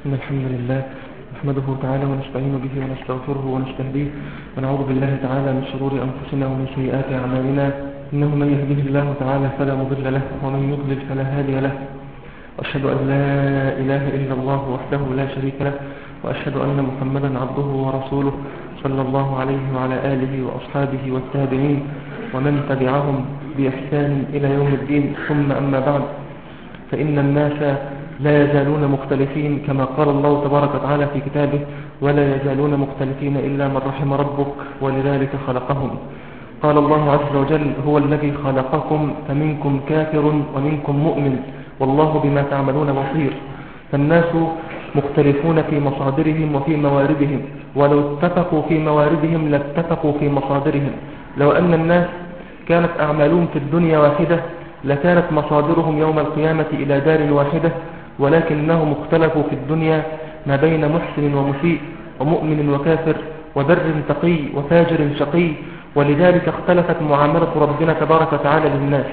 إن الحمد لله نحمده تعالى ونستعين به ونستغفره ونستهديه ونعوذ بالله تعالى من شرور أنفسنا ومن سيئات أعمالنا. إنه من يهده الله تعالى فلا مضل له ومن يضلل فلا هادي له. وأشهد أن لا إله إلا الله وحده لا شريك له، وأشهد أن محمدا عبده ورسوله صلى الله عليه وعلى آله وأصحابه والتابعين ومن تبعهم بإحسان إلى يوم الدين. ثم أما بعد، فإن الناس لا يزالون مختلفين كما قال الله تبارك وتعالى في كتابه: ولا يزالون مختلفين إلا من رحم ربك ولذلك خلقهم. قال الله عز وجل: هو الذي خلقكم فمنكم كافر ومنكم مؤمن والله بما تعملون بصير. فالناس مختلفون في مصادرهم وفي مواردهم، ولو اتفقوا في مواردهم لاتفقوا في مصادرهم. لو أن الناس كانت أعمالهم في الدنيا واحدة لكانت مصادرهم يوم القيامة إلى دار واحدة، ولكنهم اختلفوا في الدنيا ما بين محسن ومسيء ومؤمن وكافر وبر تقي وفاجر شقي، ولذلك اختلفت معاملة ربنا تبارك وتعالى للناس.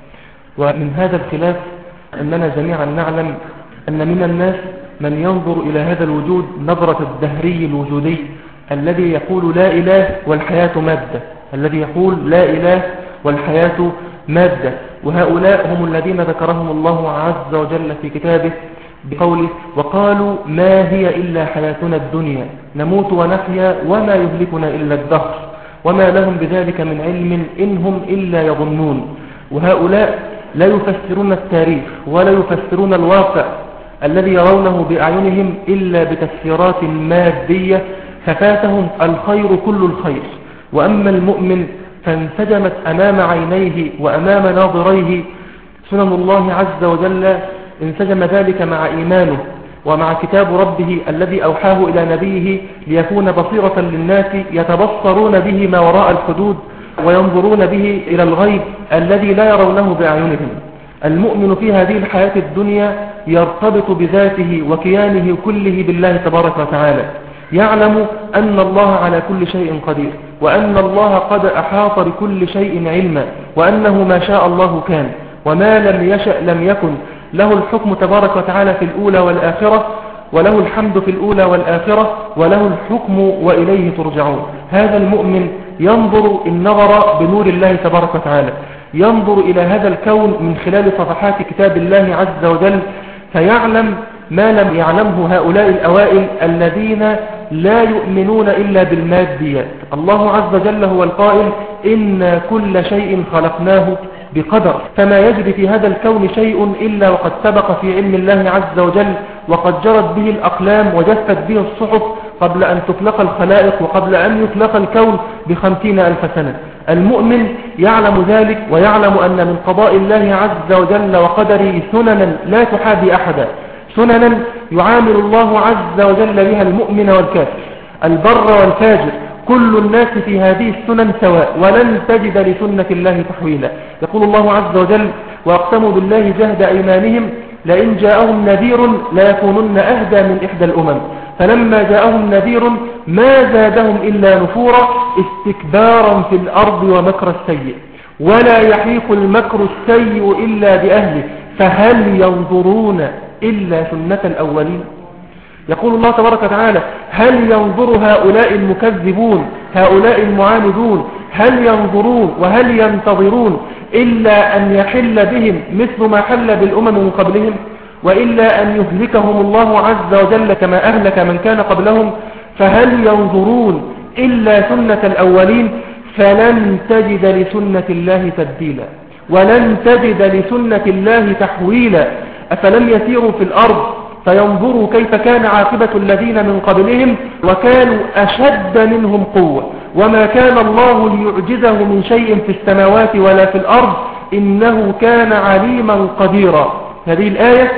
ومن هذا الخلاف أننا جميعا نعلم أن من الناس من ينظر إلى هذا الوجود نظرة الدهري الوجودي الذي يقول لا إله والحياة مادة، الذي يقول لا إله والحياة مادة. وهؤلاء هم الذين ذكرهم الله عز وجل في كتابه بقوله: وقالوا ما هي إلا حياتنا الدنيا نموت ونحيا وما يهلكنا إلا الدهر وما لهم بذلك من علم إن هم إلا يظنون. وهؤلاء لا يفسرون التاريخ ولا يفسرون الواقع الذي يرونه بأعينهم إلا بتفسيرات مادية، ففاتهم الخير كل الخير. وأما المؤمن فانسجمت أمام عينيه وأمام ناظريه سنن الله عز وجل، انسجم ذلك مع إيمانه ومع كتاب ربه الذي أوحاه إلى نبيه ليكون بصيرة للناس يتبصرون به ما وراء الحدود وينظرون به إلى الغيب الذي لا يرونه بأعينهم. المؤمن في هذه الحياة الدنيا يرتبط بذاته وكيانه كله بالله تبارك وتعالى، يعلم أن الله على كل شيء قدير، وأن الله قد أحاط بكل شيء علما، وأنه ما شاء الله كان، وما لم يشأ لم يكن. له الحكم تبارك وتعالى في الأولى والآخرة، وله الحمد في الأولى والآخرة، وله الحكم وإليه ترجعون. هذا المؤمن ينظر النظر بنور الله تبارك وتعالى، ينظر إلى هذا الكون من خلال صفحات كتاب الله عز وجل، فيعلم ما لم يعلمه هؤلاء الأوائل الذين لا يؤمنون إلا بالماديات. الله عز وجل هو القائل: إن كل شيء خلقناه بقدر. فما يجري في هذا الكون شيء إلا وقد سبق في علم الله عز وجل، وقد جرت به الأقلام وجفت به الصحف قبل أن تخلق الخلائق وقبل أن يخلق الكون ب50,000 سنة. المؤمن يعلم ذلك، ويعلم أن من قضاء الله عز وجل وقدره سننا لا تحابي أحدا، سننا يعامل الله عز وجل بها المؤمن والكافر، البر والفاجر، كل الناس في هذه السنن سواء، ولن تجد لسنة الله تحويلا. يقول الله عز وجل: وأقسموا بالله جهد أيمانهم لئن جاءهم نذير ليكونن أهدى من إحدى الأمم فلما جاءهم نذير ما زادهم إلا نفورا استكبارا في الأرض ومكر السيء ولا يحيق المكر السيء إلا بأهله فهل ينظرون إلا سنة الأولين. يقول الله تبارك وتعالى: هل ينظر هؤلاء المكذبون هؤلاء المعاندون هل ينظرون وهل ينتظرون إلا أن يحل بهم مثل ما حل بالأمم من قبلهم، وإلا أن يهلكهم الله عز وجل كما أهلك من كان قبلهم؟ فهل ينظرون إلا سنة الأولين؟ فلن تجد لسنة الله تبديلا ولن تجد لسنة الله تحويلا. أفلم يسيروا في الأرض فينظروا كيف كان عاقبة الذين من قبلهم وكانوا أشد منهم قوة وما كان الله ليعجزه من شيء في السماوات ولا في الأرض إنه كان عليما قديرا. هذه الآية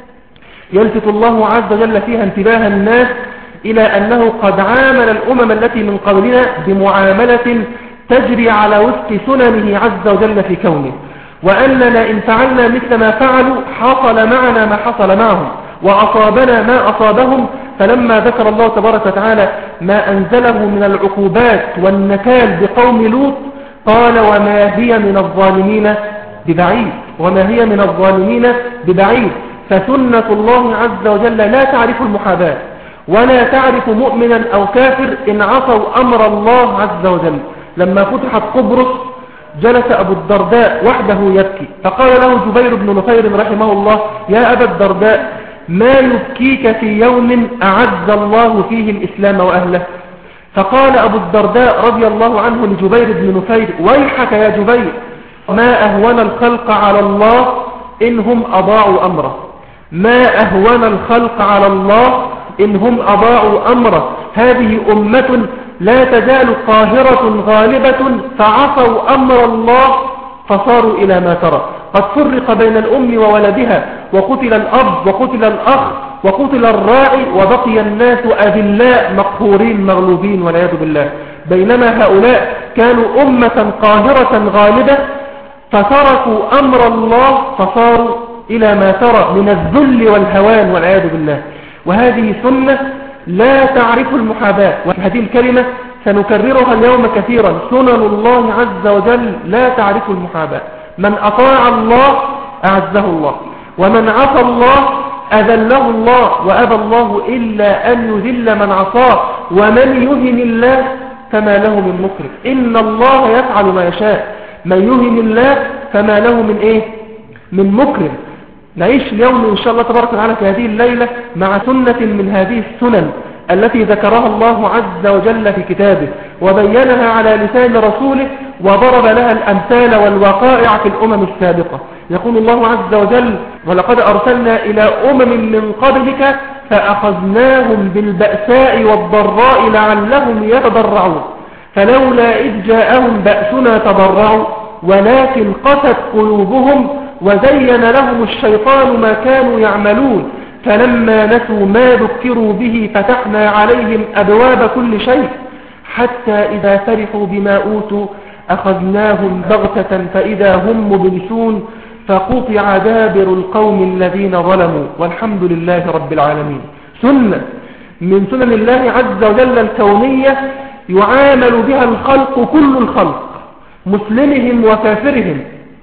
يلفت الله عز وجل فيها انتباه الناس إلى أنه قد عامل الأمم التي من قبلنا بمعاملة تجري على وفق سننه عز وجل في كونه، وأننا إن فعلنا مثل ما فعلوا حصل معنا ما حصل معهم وأصابنا ما أصابهم. فلما ذكر الله تبارك وتعالى ما أنزله من العقوبات والنكال بقوم لوط قال: وما هي من الظالمين ببعيد، وما هي من الظالمين ببعيد. فسنة الله عز وجل لا تعرف المحاباة، ولا تعرف مؤمنا أو كافر إن عصوا أمر الله عز وجل. لما فتحت قبرص جلس أبو الدرداء وحده يبكي، فقال له جبير بن نفير رحمه الله: يا أبا الدرداء، ما يبكيك في يوم أعز الله فيه الإسلام وأهله؟ فقال أبو الدرداء رضي الله عنه لجبير بن نفير: ويحك يا جبير، ما أهون الخلق على الله إن هم أضاعوا أمره، ما أهون الخلق على الله إن هم أضاعوا أمره. هذه أمة لا تزال قاهرة غالبة، فعصوا أمر الله فصاروا إلى ما ترى. قد فرق بين الأم وولدها، وقتل الأب وقتل الأخ وقتل الراعي، وبقي الناس أذلاء مقهورين مغلوبين والعياذ بالله. بينما هؤلاء كانوا أمة قاهرة غالبة، فتركوا أمر الله فصاروا إلى ما ترى من الذل والهوان والعياذ بالله. وهذه سنة لا تعرف المحاباة، وهذه الكلمة سنكررها اليوم كثيرا: سنن الله عز وجل لا تعرف المحاباة. من أطاع الله أعزه الله، ومن عصى الله أذله الله، وأبى الله إلا أن يذل من عصاه، ومن يهن الله فما له من مكرم. إن الله يفعل ما يشاء، من يهن الله فما له من إيه؟ من مكرم. نعيش اليوم إن شاء الله تبارك وتعالى في هذه الليلة مع سنة من هذه السنن التي ذكرها الله عز وجل في كتابه، وبينها على لسان رسوله، وضرب لها الأمثال والوقائع في الأمم السابقة. يقول الله عز وجل: ولقد أرسلنا إلى أمم من قبلك فأخذناهم بالبأساء والضراء لعلهم يتضرعون فلولا إذ جاءهم بأسنا تضرعوا ولكن قست قلوبهم وزين لهم الشيطان ما كانوا يعملون فلما نسوا ما ذكروا به فتحنا عليهم أبواب كل شيء حتى إذا فرحوا بما أوتوا أخذناهم بغتة فإذا هم مبلسون فقطع دابر القوم الذين ظلموا والحمد لله رب العالمين. سنة من سنن الله عز وجل الكونية يعامل بها الخلق، كل الخلق، مسلمهم وكافرهم.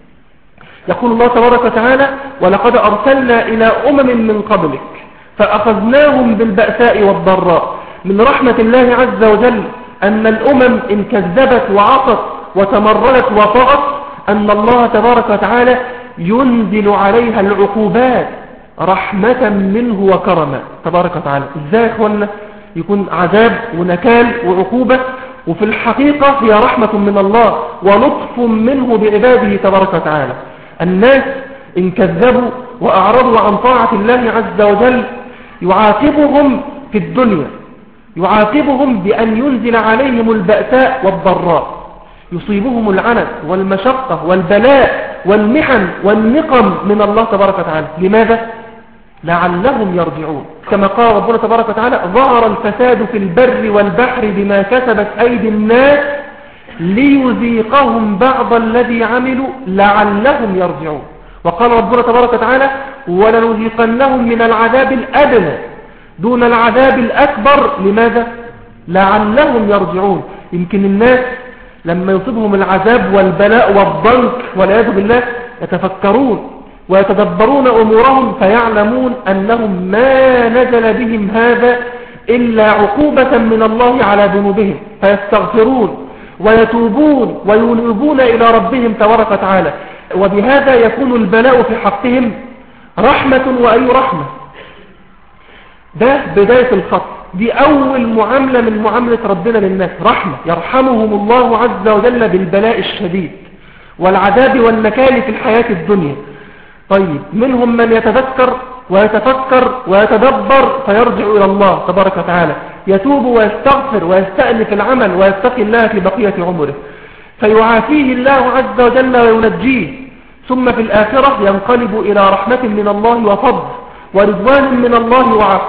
يقول الله تبارك وتعالى: ولقد أرسلنا إلى أمم من قبلك فأخذناهم بالبأساء والضراء. من رحمة الله عز وجل أن الأمم إن كذبت وعصت وتمردت وطغت أن الله تبارك وتعالى ينزل عليها العقوبات رحمة منه وكرما تبارك وتعالى. إزاي يا إخوانا يكون عذاب ونكال وعقوبة وفي الحقيقة هي رحمة من الله ولطف منه بعباده تبارك وتعالى؟ الناس إن كذبوا وأعرضوا عن طاعة الله عز وجل يعاقبهم في الدنيا، يعاقبهم بأن ينزل عليهم البأساء والضراء، يصيبهم العنت والمشقة والبلاء والمحن والنقم من الله تبارك وتعالى. لماذا؟ لعلهم يرجعون. كما قال ربنا تبارك وتعالى: ظهر الفساد في البر والبحر بما كسبت أيدي الناس ليذيقهم بعض الذي عملوا لعلهم يرجعون. وقال ربنا تبارك وتعالى: ولنذيقنهم من العذاب الأدنى دون العذاب الأكبر. لماذا؟ لعلهم يرجعون. يمكن الناس لما يصيبهم العذاب والبلاء والضنك والعياذ بالله يتفكرون ويتدبرون أمورهم فيعلمون أنهم ما نزل بهم هذا إلا عقوبة من الله على ذنوبهم، فيستغفرون ويتوبون وينيبون إلى ربهم تبارك وتعالى، وبهذا يكون البلاء في حقهم رحمة. وأي رحمة؟ ده بداية الخط، دي أول معاملة من معاملة ربنا للناس، رحمة يرحمهم الله عز وجل بالبلاء الشديد والعذاب والنكال في الحياة الدنيا. طيب، منهم من يتذكر ويتفكر ويتدبر فيرجع إلى الله تبارك وتعالى، يتوب ويستغفر ويستأنف العمل ويتقي الله في بقية عمره فيعافيه الله عز وجل وينجيه، ثم في الآخرة ينقلب إلى رحمة من الله وفضل ورضوان من الله وعفو.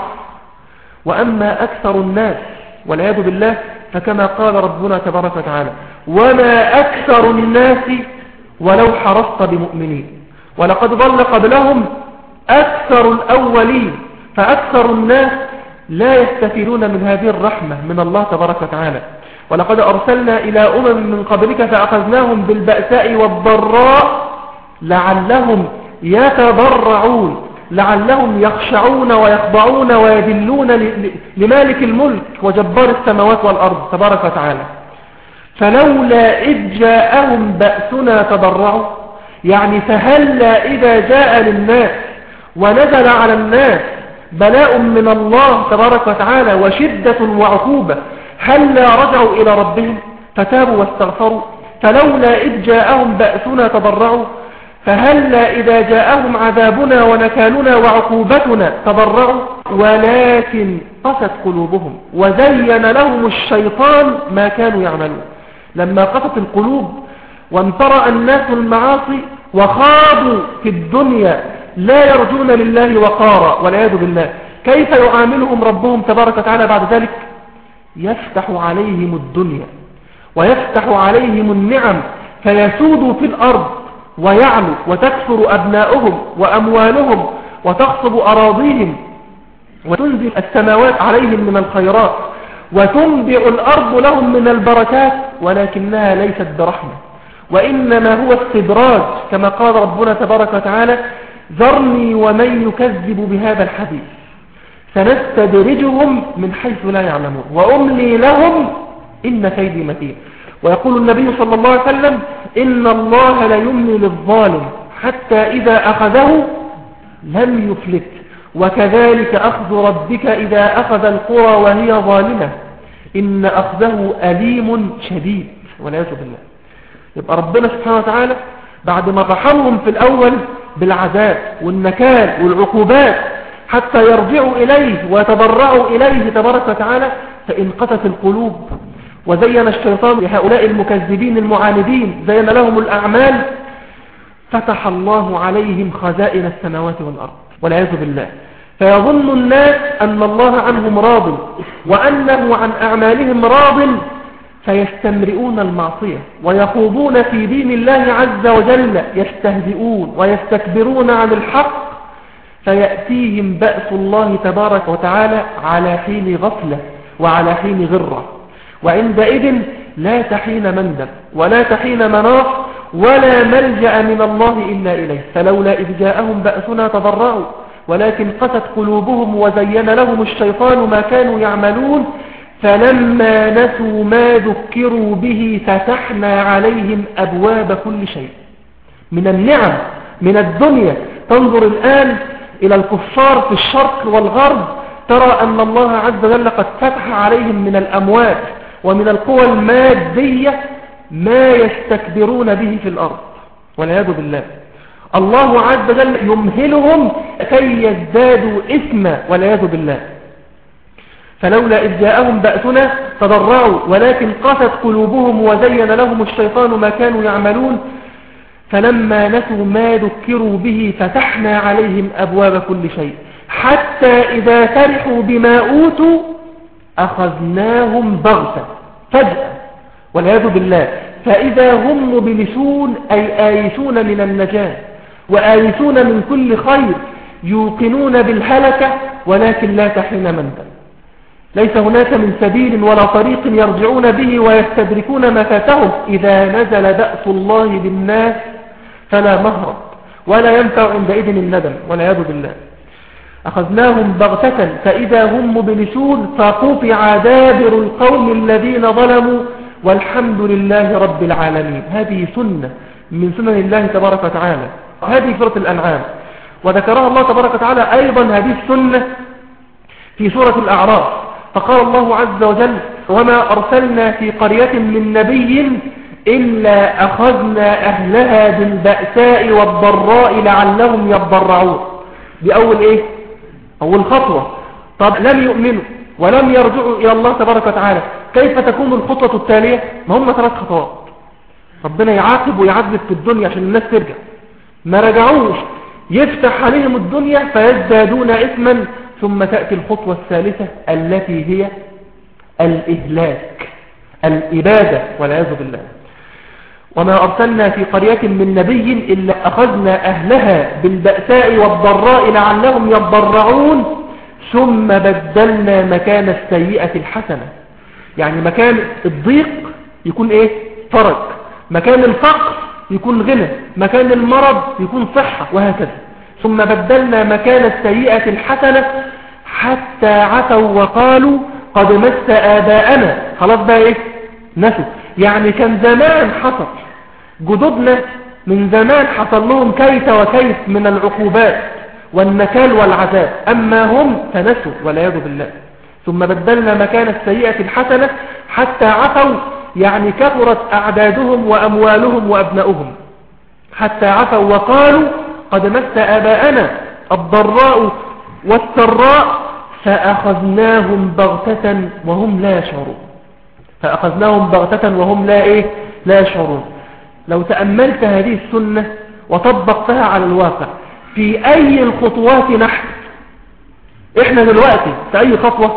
وأما أكثر الناس والعياذ بالله فكما قال ربنا تبارك وتعالى: وما أكثر الناس ولو حرصت بمؤمنين ولقد ضل قبلهم أكثر الأولين. فأكثر الناس لا يستفيدون من هذه الرحمة من الله تبارك وتعالى. ولقد أرسلنا إلى أمم من قبلك فأخذناهم بالبأساء والضراء لعلهم يتضرعون. لعلهم يخشعون ويخضعون ويذلون لمالك الملك وجبار السماوات والأرض تبارك وتعالى. فلولا إذ جاءهم بأسنا تضرعوا، يعني فهلا إذا جاء للناس ونزل على الناس بلاء من الله تبارك وتعالى وشدة وعقوبة، هلا رجعوا إلى ربهم فتابوا واستغفروا؟ فلولا إذ جاءهم بأسنا تضرعوا، فهلا إذا جاءهم عذابنا ونكالنا وعقوبتنا تضرعوا؟ ولكن قست قلوبهم وزين لهم الشيطان ما كانوا يعملون. لما قست القلوب وانطرأ الناس المعاصي وخاضوا في الدنيا لا يرجون لله وقارا والعياذ بالله، كيف يعاملهم ربهم تبارك وتعالى بعد ذلك؟ يفتح عليهم الدنيا ويفتح عليهم النعم فيسودوا في الأرض ويعلو وتكثر أبناؤهم وأموالهم وتخصب أراضيهم وتنزل السماوات عليهم من الخيرات وتنبع الأرض لهم من البركات، ولكنها ليست برحمة وإنما هو استدراج، كما قال ربنا تبارك وتعالى: ذرني ومن يكذب بهذا الحديث سنستدرجهم من حيث لا يعلمون وأملي لهم إن كيدي متين. ويقول النبي صلى الله عليه وسلم: إن الله ليملي للظالم حتى إذا أخذه لم يفلت، وكذلك أخذ ربك إذا أخذ القرى وهي ظالمة إن أخذه أليم شديد والعياذ بالله. يبقى ربنا سبحانه وتعالى بعد ما رحمهم في الأول بالعذاب والنكال والعقوبات حتى يرجعوا إليه ويتضرعوا إليه تبارك وتعالى، فإن قست القلوب وزين الشيطان لهؤلاء المكذبين المعاندين زين لهم الأعمال، فتح الله عليهم خزائن السماوات والأرض والعياذ بالله، فيظن الناس أن الله عنهم راض وأنه عن أعمالهم راض، فيستمرئون المعصية ويخوضون في دين الله عز وجل يستهزئون ويستكبرون عن الحق، فيأتيهم بأس الله تبارك وتعالى على حين غفلة وعلى حين غرة، وعندئذ لا تحين مندب ولا تحين مناص ولا ملجأ من الله إلا إليه. فلولا إذ جاءهم بأسنا تضرعوا ولكن قست قلوبهم وزين لهم الشيطان ما كانوا يعملون، فلما نسوا ما ذكروا به فتحنا عليهم أبواب كل شيء من النعم من الدنيا. تنظر الآن إلى الكفار في الشرق والغرب ترى أن الله عز وجل قد فتح عليهم من الأموال ومن القوى المادية ما يستكبرون به في الأرض والعياذ بالله. الله عز وجل يمهلهم كي يزدادوا إثما والعياذ بالله. فلولا إذ جاءهم بأسنا تضرعوا ولكن قست قلوبهم وزين لهم الشيطان ما كانوا يعملون، فلما نسوا ما ذكروا به فتحنا عليهم أبواب كل شيء حتى إذا فرحوا بما أوتوا أخذناهم بغتة فجأة والعياذ بالله، فإذا هم مبلسون أي آيسون من النجاة وآيسون من كل خير، يوقنون بالهلكة ولكن لا تحين مندب، ليس هناك من سبيل ولا طريق يرجعون به ويستدركون ما فاتهم. إذا نزل بأس الله بالناس فلا مهرب ولا ينفع عندئذ الندم والعياذ بالله. أخذناهم بغتة فإذا هم مبلسون فقطع دابر القوم الذين ظلموا والحمد لله رب العالمين. هذه سنة من سنن الله تبارك وتعالى، هذه سورة الأنعام، وذكرها الله تبارك وتعالى أيضا هذه السنة في سورة الأعراف، فقال الله عز وجل: وما أرسلنا في قرية من نبي إلا أخذنا أهلها بالبأساء والضراء لعلهم يضرعون. دي أول إيه؟ أول خطوة. طب لم يؤمنوا ولم يرجعوا إلى الله تبارك وتعالى، كيف تكون الخطوة التالية؟ ما هم 3 خطوات. ربنا يعاقب ويعذب في الدنيا عشان الناس ترجع، ما رجعوش يفتح عليهم الدنيا فيزدادون إثما، ثم تأتي الخطوة الثالثة التي هي الإهلاك الإبادة والعياذ بالله. وما أرسلنا في قرية من نبي إلا أخذنا أهلها بالبأساء والضراء لعلهم يضرعون ثم بدلنا مكان السيئة الحسنة. يعني مكان الضيق يكون إيه؟ فرج، مكان الفقر يكون غنى، مكان المرض يكون صحة، وهكذا. ثم بدلنا مكان السيئة الحسنة حتى عفوا وقالوا قد مس آباءنا. خلاص بقى ايه؟ نسوا. يعني كان زمان حصل، جدودنا من زمان حصل لهم كيف وكيف من العقوبات والنكال والعذاب، أما هم فنسوا والعياذ بالله. ثم بدلنا مكان السيئة الحسنة حتى عفوا، يعني كثرت أعدادهم وأموالهم وأبناؤهم، حتى عفوا وقالوا قد مس آباءنا الضراء والسراء فأخذناهم بغتة وهم لا يشعرون. فأخذناهم بغتة وهم لا يشعرون. لو تأملت هذه السنة وطبقتها على الواقع في أي الخطوات نحن، إحنا دلوقتي في أي خطوة؟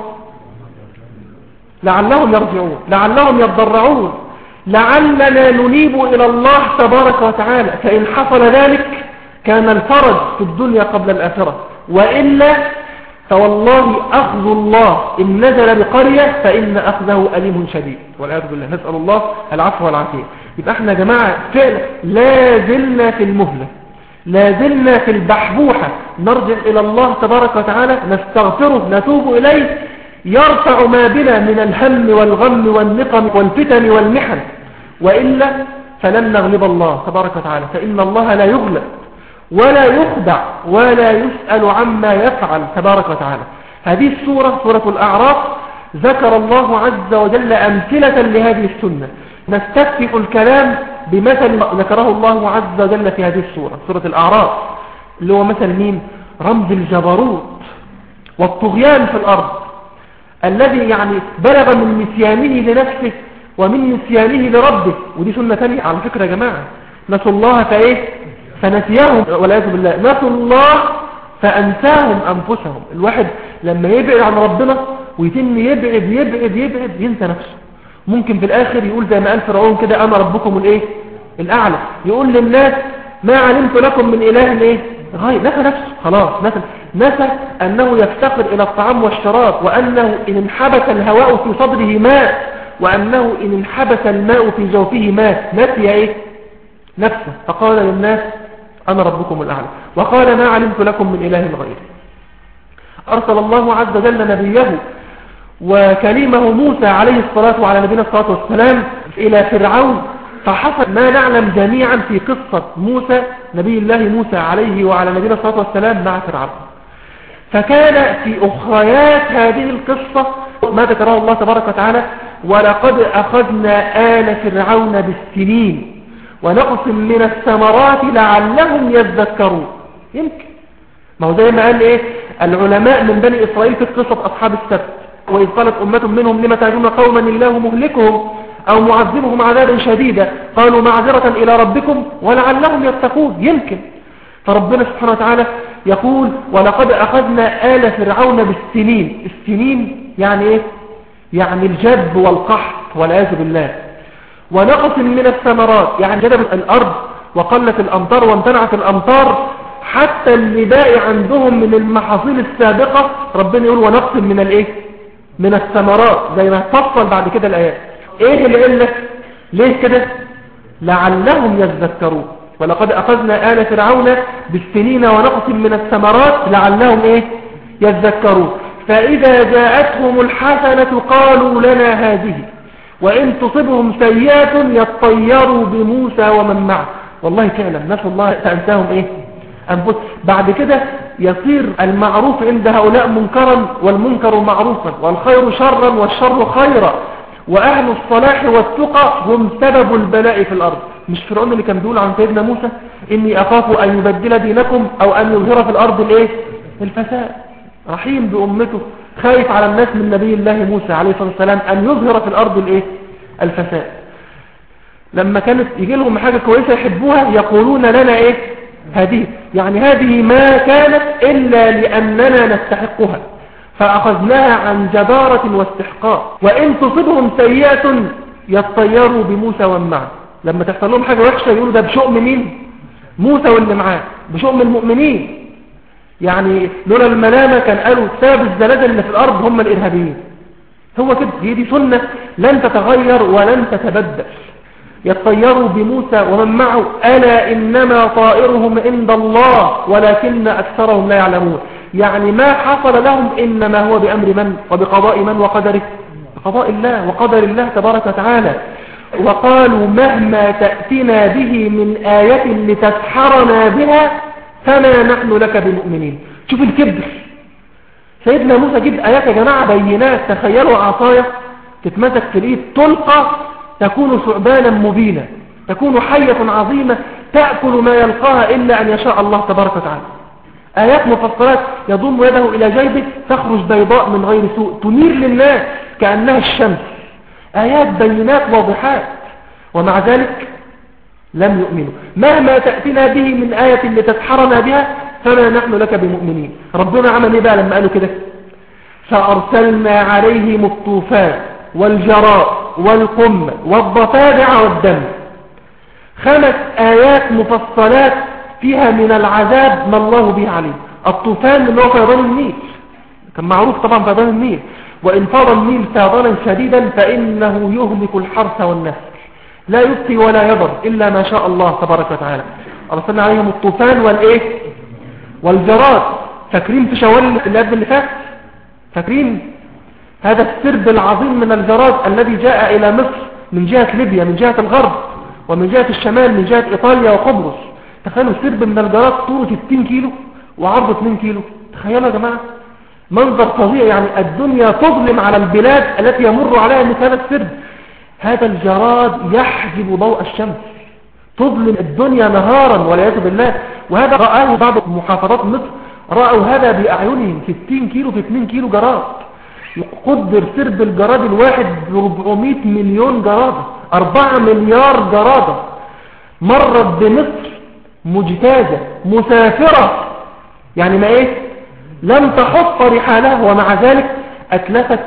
لعلهم يرجعون، لعلهم يتضرعون، لعلنا ننيب إلى الله تبارك وتعالى. فإن حصل ذلك كان الفرج في الدنيا قبل الآخرة، وإلا فوالله أخذ الله إن نزل بقرية فإن أخذه أليم شديد والعياذ بالله. نسأل الله العفو والعافية. يبقى احنا يا جماعة فعلا لا زلنا في المهلة، لا زلنا في البحبوحة، نرجع إلى الله تبارك وتعالى، نستغفره، نتوب إليه، يرفع ما بنا من الهم والغم والنقم والفتن والمحن، وإلا فلن نغلب الله تبارك وتعالى. فإن الله لا يغلب ولا يخدع ولا يسأل عما يفعل تبارك وتعالى. هذه السورة سورة الأعراف ذكر الله عز وجل أمثلة لهذه السنة. نستكفئ الكلام بمثل ذكره الله عز وجل في هذه السورة، سورة الأعراف، اللي هو مثل مين؟ رمز الجبروت والطغيان في الأرض، الذي يعني بلغ من نسيانه لنفسه ومن نسيانه لربه. ودي سنة تانية على فكرة يا جماعة. نسوا الله فنسيهم والعياذ بالله. نسوا الله فأنساهم أنفسهم. الواحد لما يبعد عن ربنا ويتم يبعد يبعد يبعد ينسى نفسه. ممكن في الآخر يقول زي ما قال فرعون كده أنا ربكم الأعلى، يقول للناس ما علمت لكم من إله غير. نسى نفسه خلاص، نسى أنه يفتقر إلى الطعام والشراب، وأنه إن انحبس الهواء في صدره ماء، وأنه إن انحبس الماء في جوفه ماء. نسي نفسه، فقال للناس أنا ربكم الأعلى، وقال ما علمت لكم من إله غير. أرسل الله عز وجل نبيه وكليمه موسى عليه الصلاة وعلى نبينا الصلاة والسلام إلى فرعون، فحصل ما نعلم جميعا في قصة موسى نبي الله موسى عليه وعلى نبينا الصلاة والسلام مع فرعون. فكان في أخريات هذه القصة ما ذكره الله تبارك وتعالى ولقد أخذنا آل فرعون بالسنين ونقص من الثمرات لعلهم يذكرون. يمكن ما هو زي ما قال العلماء من بني إسرائيل في قصة أصحاب السبت، وإذ قالت أمة منهم لما تعجبون قوما الله مهلكهم أو معذبهم عذابا شديدا قالوا معذرة إلى ربكم ولعلهم يتقون. يمكن. فربنا سبحانه وتعالى يقول ولقد أخذنا آل فرعون بالسنين. السنين يعني يعني الجد والقحط والعياذ بالله. ونقص من الثمرات يعني جدبت الأرض وقلت الأمطار وامتنعت الأمطار، حتى اللي باقي عندهم من المحاصيل السابقة ربنا يقول ونقص من من الثمرات، زي ما تفصل بعد كده الآيات. اللي قلنا ليه كده؟ لعلهم يذكرون. ولقد أخذنا آل فرعون بالسنين ونقص من الثمرات لعلهم يذكرون. فإذا جاءتهم الحسنة قالوا لنا هذه وإن تصبهم سيئة يطيروا بموسى ومن معه. والله فعلا نسوا الله فأنساهم أنفسهم. بعد كده يصير المعروف عند هؤلاء منكرا والمنكر معروفا، والخير شرا والشر خيرا، وأهل الصلاح والتقى هم سبب البلاء في الأرض. مش فرعون اللي كان بيقول عن سيدنا موسى إني أخاف أن يبدل دينكم أو أن يظهر في الأرض الفساد؟ رحيم بأمته، خايف على الناس من نبي الله موسى عليه الصلاة والسلام أن يظهر في الأرض الفساد. لما كانت يجي لهم حاجة كويسة يحبوها يقولون لنا هذه، يعني هذه ما كانت إلا لأننا نستحقها فأخذناها عن جدارة واستحقاق. وإن تصبهم سيئة يطيروا بموسى ومن معه. لما تحصل لهم حاجة وحشة يقولوا ده بشؤم مين؟ موسى واللي معاه، بشؤم المؤمنين. يعني لولا الملامة كان قالوا سبب الزلازل اللي في الأرض هم الإرهابيين. هو كده، هي دي سنة لن تتغير ولن تتبدل. يطيروا بموسى ومن معه ألا إنما طائرهم عند الله ولكن أكثرهم لا يعلمون. يعني ما حصل لهم إنما هو بأمر من وبقضاء من وقدره، بقضاء الله وقدر الله تبارك وتعالى. وقالوا مهما تأتنا به من آية لتسحرنا بها فما نحن لك بمؤمنين. شوف الكبر، سيدنا موسى جيب آيات يا جماعة بينات. تخيلوا عصاية تتمسك في الإيد تلقى تكون ثعبانا مبينا، تكون حية عظيمة تأكل ما يلقاها إلا أن يشاء الله تبارك وتعالى. آيات مفصلات يضم يده إلى جيبه تخرج بيضاء من غير سوء تنير للناس كأنها الشمس. آيات بينات واضحات، ومع ذلك لم يؤمنوا. مهما تأتينا به من آية لتسحرنا بها فما نحن لك بمؤمنين. ربنا عمل ايه بقى لما قالوا كده؟ فأرسلنا عليهم الطوفان والجراد والقمل والضفادع والدم. 5 آيات مفصلات فيها من العذاب ما الله به عليه. الطوفان اللي هو فيضان النيل، كان معروف طبعا فيضان النيل، وإن فاض النيل فيضانا شديدا فإنه يهلك الحرث والنسل، لا يبقي ولا يضر إلا ما شاء الله تبارك وتعالى. أرسلنا عليهم الطوفان والإيه والجراد. فاكرين في شوال اللي قبل اللي فات؟ فاكرين هذا السرب العظيم من الجراد الذي جاء إلى مصر من جهة ليبيا، من جهة الغرب ومن جهة الشمال، من جهة إيطاليا وقبرص. تخيلوا سرب من الجراد طوله 60 كيلو وعرضه 2 كيلو. تخيلوا يا جماعة منظر فظيع، يعني الدنيا تظلم على البلاد التي يمر عليها مثل هذا السرب. هذا الجراد يحجب ضوء الشمس، تظلم الدنيا نهارا والعياذ بالله. وهذا رآه بعض محافظات مصر، رأوا هذا بأعينهم. 60 كيلو في 2 كيلو جراد. يقدر سرب الجراد الواحد ب 400 مليون جرادة، 4 مليار جرادة مرت بمصر مجتازة مسافرة، يعني ما ايه لم تحط رحالها، ومع ذلك أتلفت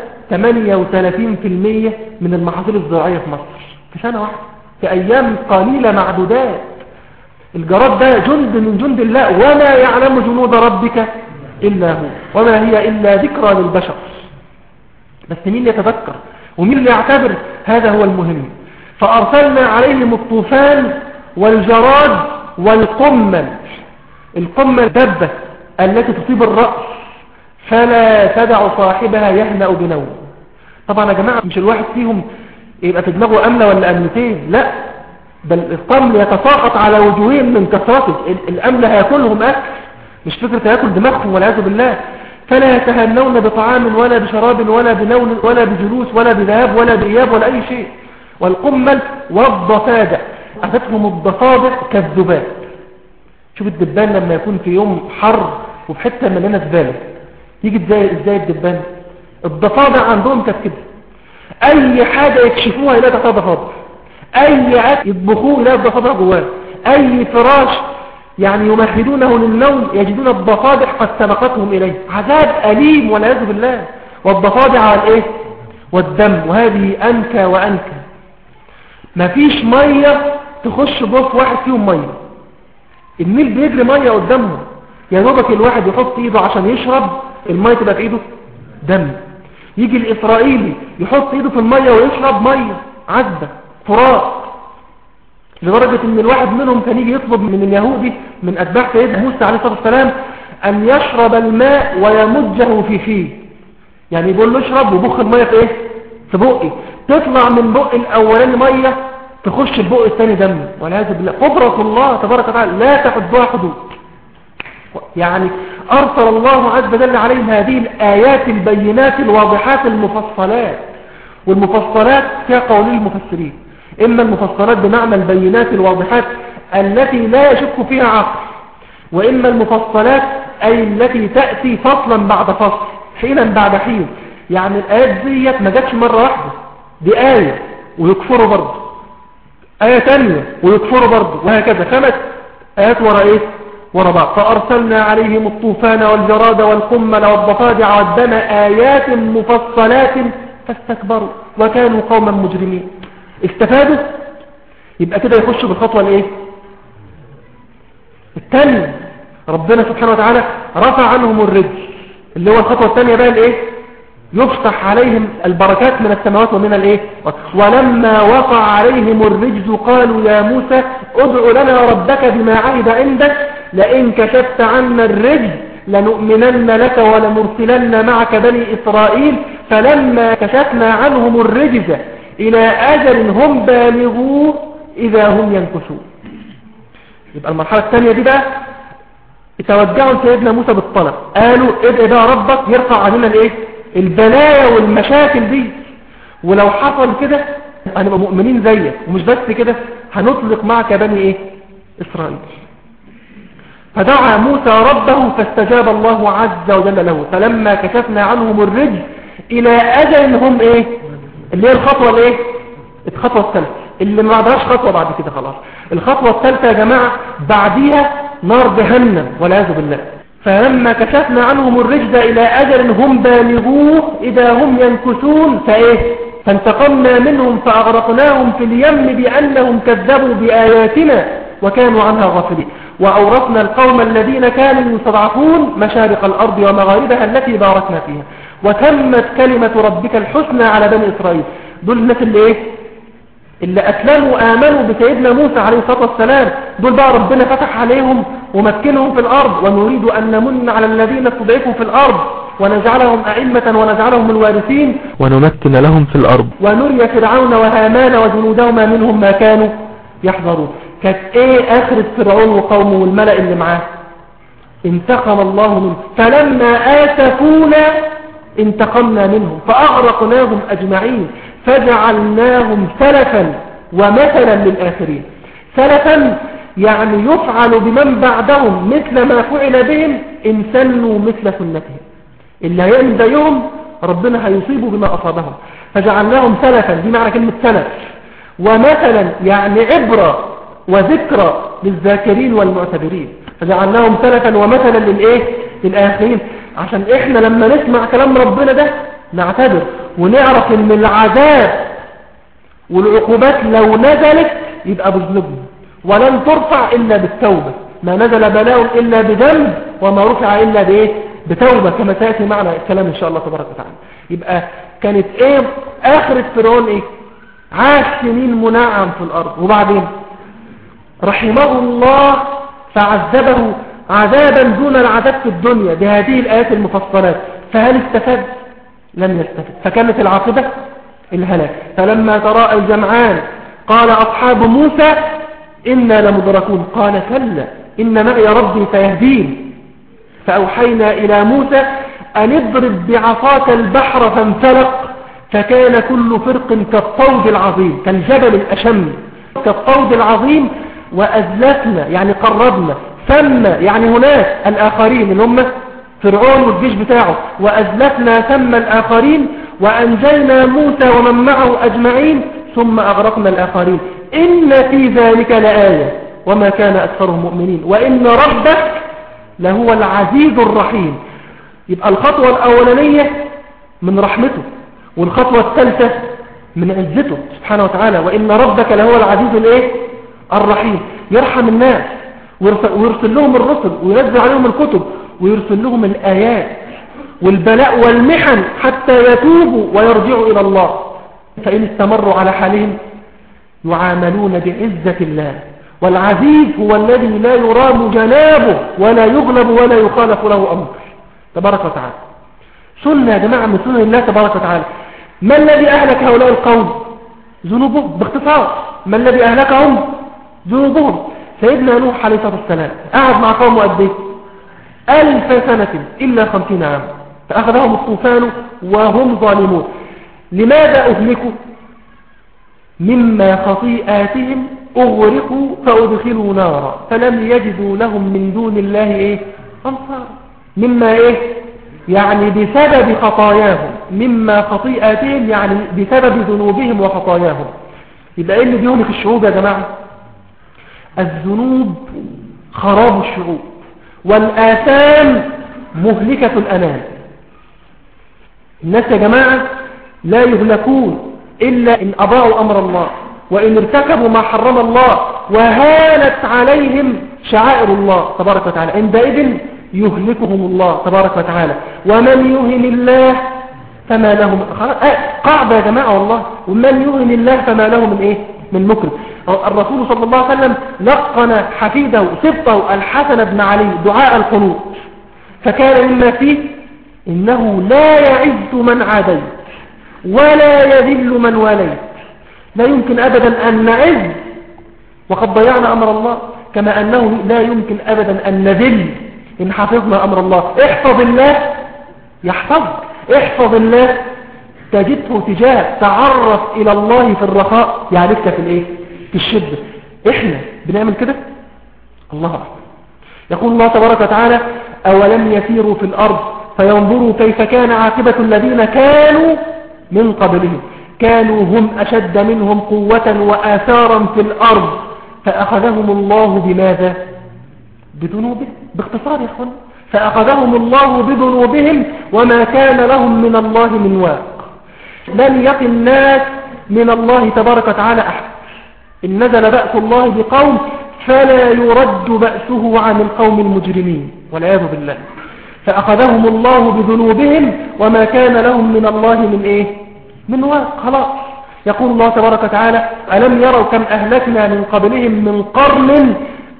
38% من المحاصيل الزراعية في مصر في سنة واحدة، في أيام قليلة معدودات. الجراد ده جند من جند الله، وما يعلم جنود ربك إلا هو، وما هي إلا ذكرى للبشر. بس مين يتذكر ومين اللي يعتبر؟ هذا هو المهم. فأرسلنا عليهم الطوفان والجراد والقمل. القمل دبة التي تصيب الرأس فلا تدع صاحبها يهنأ بنوم. طبعا يا جماعة مش الواحد فيهم يبقى في دماغه أملة ولا أملتين، لا، بل القمل يتساقط على وجوههم من كثرته. الأملة هياكلهم أكل، مش فكرة هياكل دماغهم والعياذ بالله. فلا يتهنون بطعام ولا بشراب ولا بنوم ولا بجلوس ولا بذهاب ولا بإياب ولا أي شيء. والقمل والضفادع أتتهم الضفادع كالذباب. شوف الدبان لما يكون في يوم حر وفي حتة مليانة زبالة يجي ازاي الدبان. الضفادع عندهم كانت كده، اي حاجة يكشفوها يلاقي تحتها ضفادع، اي عاد يطبخوه يلاقي الضفادع جواه، اي فراش يعني يمهدونه للنوم يجدون الضفادع قد سبقتهم اليه. عذاب اليم والعياذ بالله. والضفادع على الايه والدم، وهذه انكى وانكى. مفيش مية تخش ضف واحد فيهم مية، النيل بيجري مية قدامهم، يا دوبك الواحد يحط ايده عشان يشرب المية تبقى في ايده دم. يجي الاسرائيلي يحط ايده في المية ويشرب مية عذبة فرات، لدرجة ان الواحد منهم كان يجي يطلب من اليهودي من اتباع سيدنا موسى عليه الصلاة والسلام ان يشرب الماء ويمجه في فيه، يعني يقول له اشرب وبخ المية في ايه في بقي، تطلع من بق الاولاني مية تخش البق الثاني دم والعياذ بالله. قدرة الله تبارك وتعالى لا تحدها حدود. يعني أرسل الله عز وجل عليهم هذه الآيات البينات الواضحات المفصلات. والمفصلات فيها قولي المفسرين، إما المفصلات بمعنى البينات الواضحات التي لا يشك فيها عقل، وإما المفصلات أي التي تأتي فصلا بعد فصل حينا بعد حين. يعني الآيات ديت ما جاتش مرة واحدة، دي آية ويكفروا برضه، آية تانية ويكفروا برضه، وهكذا 5 آيات ورا إيه ورا بعض. فأرسلنا عليهم الطوفان والجراد والقمل والضفادع والدم آيات مفصلات فاستكبروا وكانوا قوما مجرمين. استفادوا؟ يبقى كده يخشوا بالخطوة الايه الثانية. ربنا سبحانه وتعالى رفع عنهم الرجل اللي هو الخطوة الثانية بقى الايه يفتح عليهم البركات من السماوات ومن الايه. ولما وقع عليهم الرجز قالوا يا موسى ادع لنا ربك بما عهد عندك لئن كشفت عنا الرجز لنؤمنن لك ولنرسلن معك بني إسرائيل فلما كشفنا عنهم الرجز إلى أجل هم بالغوه إذا هم ينكثون. يبقى المرحلة الثانية دي بقى توجهوا سيدنا موسى بالطلب، قالوا ادعي بقى ربك يرفع عننا الايه البلايا والمشاكل دي، ولو حصل كده هنبقى مؤمنين زيك، ومش بس كده هنطلق معك بني ايه إسرائيل. فدعا موسى ربه فاستجاب الله عز وجل له فلما كشفنا عنهم الرجز إلى أجل هم ايه اللي هي الخطوة الايه الخطوة الثالثة اللي ما بعدهاش خطوة بعد كده خلاص. الخطوة الثالثة يا جماعة بعديها نار جهنم والعياذ بالله. فلما كشفنا عنهم الرجز إلى أجل هم بالغوه إذا هم ينكثون فانتقمنا منهم فأغرقناهم في اليم بأنهم كذبوا بآياتنا وكانوا عنها غافلين وأورثنا القوم الذين كانوا يستضعفون مشارق الأرض ومغاربها التي باركنا فيها وتمت كلمة ربك الحسنى على بني إسرائيل. دول الناس اللي أسلموا آمنوا بسيدنا موسى عليه الصلاة والسلام، دول بقى ربنا فتح عليهم ومكنهم في الأرض. ونريد أن نمن على الذين استضعفوا في الأرض ونجعلهم أئمة ونجعلهم الوارثين ونمكن لهم في الأرض ونري فرعون وهامان وجنودهما منهم ما كانوا يحذرون. كانت ايه آخرة فرعون وقومه والملأ اللي معاه؟ انتقم الله منهم فلما آسفونا انتقمنا منهم فأغرقناهم أجمعين فجعلناهم سلفا ومثلا للآخرين. سلفا يعني يفعل بمن بعدهم مثل ما فعل بهم إن سنوا مثل سنتهم، اللي هيعمل زيهم ربنا هيصيبوا بما أصابهم. فجعلناهم سلفا دي معنى كلمة سلف، ومثلا يعني عبرة وذكرى للذاكرين والمعتبرين. فجعلناهم سلفا ومثلا للآخرين عشان احنا لما نسمع كلام ربنا ده نعتبر ونعرف ان العذاب والعقوبات لو نزلت يبقى بذنوبنا ولن ترفع الا بالتوبة. ما نزل بلاء الا بذنب وما رفع الا بتوبة كما سيأتي معنا الكلام ان شاء الله تبارك وتعالى. يبقى كانت اخرة فرعون عاش سنين منعم في الارض وبعدين رحمه الله فعذبه عذابا دون العذاب في الدنيا بهذه الآيات المفصلات. فهل استفاد؟ لم يستفد. فكانت العاقبة الهلاك. فلما تراءى الجمعان قال أصحاب موسى إنا لمدركون قال كلا إن معي ربي سيهدين. فأوحينا إلى موسى أن اضرب بعصاك البحر فانفلق فكان كل فرق كالطود العظيم كالجبل الأشم كالطود العظيم وأزلفنا يعني قربنا ثم يعني هناك الآخرين اللي هم فرعون والجيش بتاعه وأزلفنا ثم الآخرين وأنجينا موسى ومن معه أجمعين ثم أغرقنا الآخرين إن في ذلك لآية وما كان أكثرهم مؤمنين وإن ربك لهو العزيز الرحيم. يبقى الخطوة الأولانية من رحمته والخطوة الثالثة من عزته سبحانه وتعالى وإن ربك لهو العزيز الرحيم. يرحم الناس ويرسل لهم الرسل وينزل عليهم الكتب ويرسل لهم الآيات والبلاء والمحن حتى يتوبوا ويرجعوا إلى الله. فإن استمروا على حالهم يعاملون بعزة الله. والعزيز هو الذي لا يرام جنابه ولا يغلب ولا يخالف له أمر تبارك وتعالى. سنة يا جماعة من سنن الله تبارك وتعالى. ما الذي أهلك هؤلاء القوم؟ ذنوبهم. باختصار ما الذي أهلكهم؟ ذنوبهم. سيدنا نوح عليه الصلاة والسلام قعد مع قومه قد ايه 1000 سنة إلا 50 عام فأخذهم الطوفان وهم ظالمون. لماذا أهلكوا؟ مما خطيئاتهم أغرقوا فأدخلوا نارا فلم يجدوا لهم من دون الله أنصار. مما يعني بسبب خطاياهم. مما خطيئاتهم يعني بسبب ذنوبهم وخطاياهم. يبقى اللي بيهلك الشعوب يا جماعة؟ الذنوب خراب الشعوب والآثام مهلكة الأنام. الناس يا جماعة لا يهلكون إلا إن أضاعوا أمر الله وإن ارتكبوا ما حرم الله وهانت عليهم شعائر الله تبارك وتعالى عندئذ يهلكهم الله تبارك وتعالى. ومن يهن الله فما له قاعدة يا جماعة والله. ومن يهن الله فما له من إيه؟ من مكرم. الرسول صلى الله عليه وسلم لقن حفيده سبطه الحسن بن علي دعاء القنوت، فكان مما فيه: إنه لا يعز من عاديت ولا يذل من واليت. لا يمكن أبدا أن نعز وقد ضيعنا أمر الله، كما أنه لا يمكن أبدا أن نذل إن حفظنا أمر الله. احفظ الله يحفظك، احفظ الله تجده تجاه، تعرف إلى الله في الرخاء يعرفك في الإيه؟ في الشدة. إحنا بنعمل كده؟ الله أعلم. يقول الله تبارك وتعالى: أولم يسيروا في الأرض فينظروا كيف كان عاقبة الذين كانوا من قبلهم كانوا هم أشد منهم قوة وآثارا في الأرض فأخذهم الله بماذا؟ بذنوبهم. باختصار يا أخوان، فأخذهم الله بذنوبهم وما كان لهم من الله من واق. لن يقي الناس من الله تبارك وتعالى أحد. إن نزل بأس الله بقوم فلا يرد بأسه عن القوم المجرمين والعياذ بالله. فأخذهم الله بذنوبهم وما كان لهم من الله من إيه؟ من واق. خلاص. يقول الله تبارك وتعالى: ألم يروا كم أهلكنا من قبلهم من قرن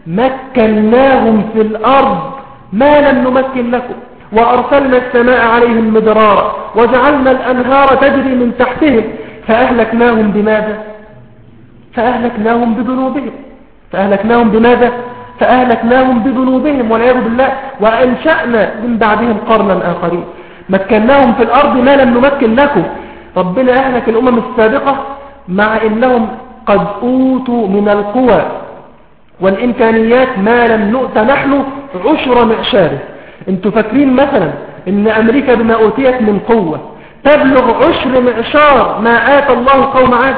مكناهم في الأرض ما لم نمكن لكم وأرسلنا السماء عليهم مدرارا وجعلنا الأنهار تجري من تحتهم فأهلكناهم بماذا؟ فأهلكناهم بذنوبهم. فأهلكناهم بماذا؟ فأهلكناهم بذنوبهم والعياذ بالله. وأنشأنا من بعدهم قرنا آخرين مكناهم في الأرض ما لم نمكن لكم. ربنا أهلك الأمم السابقة مع إنهم قد أوتوا من القوى والإمكانيات ما لم نؤت نحن عشر معشاره. انتوا فاكرين مثلا ان أمريكا بما أوتيت من قوة تبلغ عشر معشار ما آتى الله قوم عاد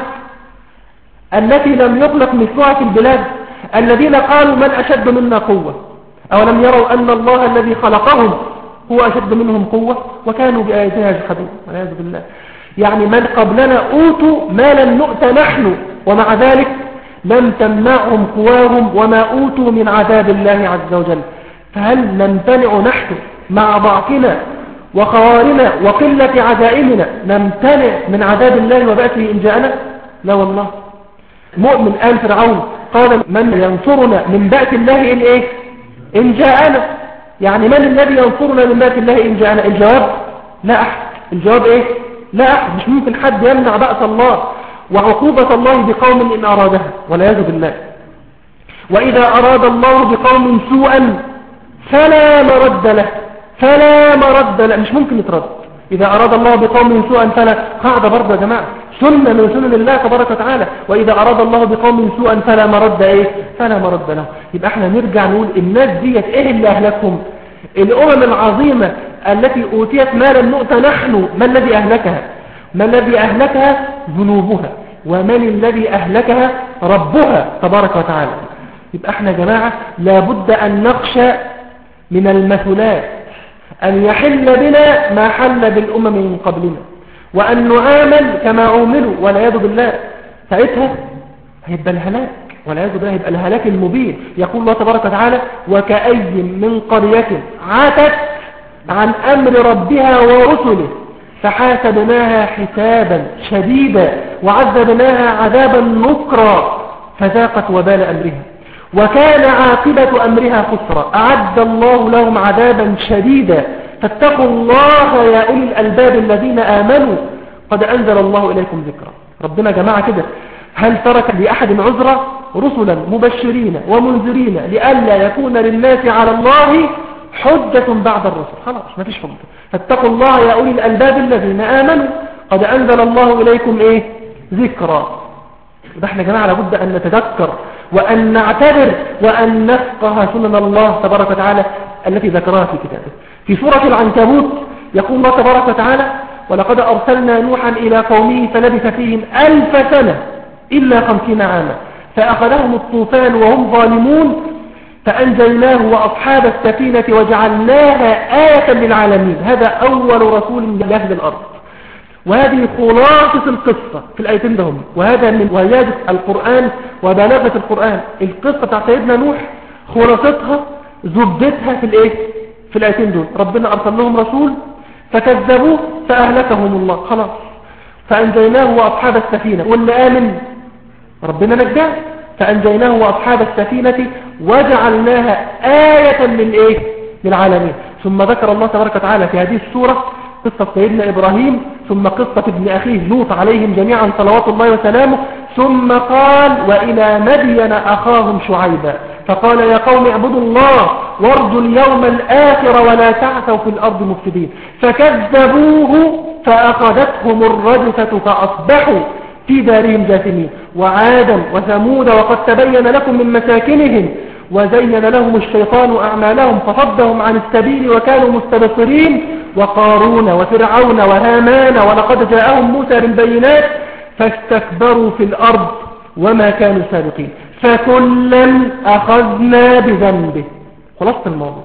التي لم يطلق مثلها في البلاد، الذين قالوا من أشد منا قوة؟ أولم يروا أن الله الذي خلقهم هو أشد منهم قوة وكانوا بآياتها يجحدون والعياذ بالله. يعني من قبلنا أوتوا ما لم نؤت نحن ومع ذلك لم تمنعهم قواهم وما أوتوا من عذاب الله عز وجل. فهل نمتنع نحن مع ضعفنا وخوارنا وقلة عزائمنا نمتنع من عذاب الله وبأسه إن جاءنا؟ لا والله. مؤمن آل فرعون قال: من ينصرنا من بأس الله إن إيه؟ إن جاءنا. يعني من الذي ينصرنا من بأس الله إن جاءنا؟ الجواب: لا أحد. الجواب إيه؟ لا أحد. مش ممكن حد يمنع بأس الله وعقوبة الله بقوم إن أرادها والعياذ بالله. وإذا أراد الله بقوم سوءا فلا مرد له. فلا مرد له، مش ممكن يترد. إذا أراد الله بقوم سوءا فلا، قاعدة برضه يا جماعة، سنة من سنن الله تبارك وتعالى. وإذا أراد الله بقوم سوءا فلا مرد إيه؟ فلا مرد له. يبقى احنا نرجع نقول الناس ديت إيه اللي أهلكهم؟ الأمم العظيمة التي أوتيت ما لم نؤت نحن، ما الذي أهلكها؟ ما الذي أهلكها؟ ذنوبها. ومن الذي أهلكها؟ ربها تبارك وتعالى. يبقى احنا يا جماعة لابد أن نخشى من المثلات، أن يحل بنا ما حل بالأمم من قبلنا، وأن نعامل كما عوملوا والعياذ بالله. ساعتها هيبقى الهلاك والعياذ بالله، هيبقى الهلاك المبين. يقول الله تبارك وتعالى: وكأي من قرية عتت عن أمر ربها ورسله فحاسبناها حسابا شديدا وعذبناها عذابا نكرا فذاقت وبال أمرها وكان عاقبة أمرها خسرا أعد الله لهم عذابا شديدا فاتقوا الله يا أولي الألباب الذين آمنوا قد أنزل الله إليكم ذكرا. ربنا جماعة كده، هل ترك لأحد عذرا؟ رسلا مبشرين ومنذرين لئلا يكون للناس على الله حجة بعد الرسل. خلاص ما فيش حجة. فاتقوا الله يا أولي الألباب الذين آمنوا قد أنزل الله إليكم إيه؟ ذكرا. ده احنا جماعة لابد أن نتذكر وأن نعتبر وأن نفقه سنن الله تبارك وتعالى التي ذكرها في كتابه. في سورة العنكبوت يقول الله تبارك وتعالى: ولقد أرسلنا نوحا إلى قومه فلبث فيهم 1000 سنة إلا 50 عاما فأخذهم الطوفان وهم ظالمون فأنجيناه وأصحاب السفينة وجعلناها آية للعالمين. هذا أول رسول لأهل الأرض. وهذه خلاصة القصة في الآيتين دهم. وهذا من وجادة القرآن وبلاغة القرآن. القصة بتاعت سيدنا نوح خلاصتها زبدتها في الآيتين دول. ربنا أرسل لهم رسول فكذبوه فأهلكهم الله. خلاص فأنجيناه وأصحاب السفينة، واللي آمن ربنا نجاه. فأنجيناه وأصحاب السفينة وجعلناها آية للعالمين. ثم ذكر الله تبارك وتعالى في هذه السورة قصة سيدنا إبراهيم، ثم قصة ابن أخيه لوط عليهم جميعا صلوات الله وسلامه، ثم قال وإلى مدين أخاهم شعيبا فقال يا قوم اعبدوا الله وارجوا اليوم الآخر ولا تعثوا في الأرض مفسدين، فكذبوه فأخذتهم الرجفة فأصبحوا في دارهم جاثمين. وعادا وثمود وقد تبين لكم من مساكنهم وزين لهم الشيطان أعمالهم فصدهم عن السبيل وكانوا مستبصرين. وقارون وفرعون وهامان ولقد جاءهم موسى بالبينات فاستكبروا في الأرض وما كانوا سابقين فكلا أخذنا بذنبه. خلاصة الموضوع.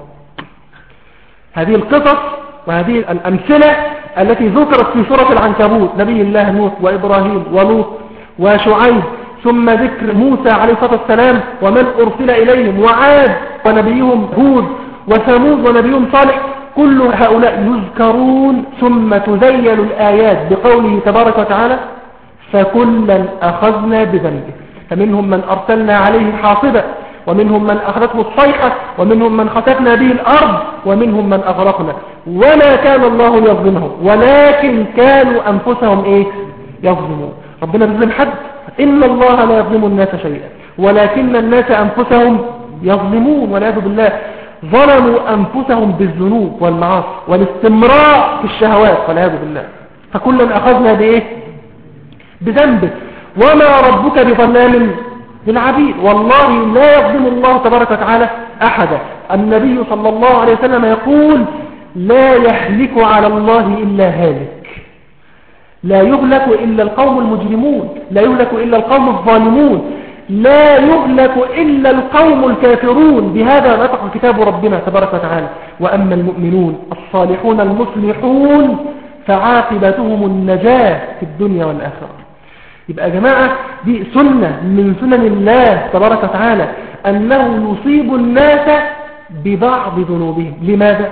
هذه القصص وهذه الأمثلة التي ذكرت في سورة العنكبوت، نبي الله نوح وإبراهيم ولوط وشعيب، ثم ذكر موسى عليه الصلاة والسلام ومن أرسل إليهم، وعاد ونبيهم هود، وثمود ونبيهم صالح، كل هؤلاء يذكرون ثم تذيل الآيات بقوله تبارك وتعالى فكلا أخذنا بذنبه. فمنهم من أرسلنا عليه حاصبا، ومنهم من أخذته الصيحة، ومنهم من خسفنا به الأرض، ومنهم من أغرقنا. وما كان الله يظلمهم ولكن كانوا أنفسهم يظلمون. ربنا بيظلم حد؟ إن الله لا يظلم الناس شيئا ولكن الناس أنفسهم يظلمون والعياذ بالله. ظلموا أنفسهم بالذنوب والمعاصي والاستمراء في الشهوات والعياذ بالله. فكلا أخذنا بذنبه وما ربك بظلام للعبيد. والله لا يظلم الله تبارك وتعالى أحدا. النبي صلى الله عليه وسلم يقول لا يهلك على الله إلا هالك، لا يهلك إلا القوم المجرمون، لا يهلك إلا القوم الظالمون، لا يهلك إلا القوم الكافرون. بهذا نطق كتاب ربنا تبارك وتعالى وأما المؤمنون الصالحون المصلحون فعاقبتهم النجاة في الدنيا والآخرة. يبقى يا جماعة دي سنة من سنن الله تبارك وتعالى أنه يصيب الناس ببعض ذنوبهم. لماذا؟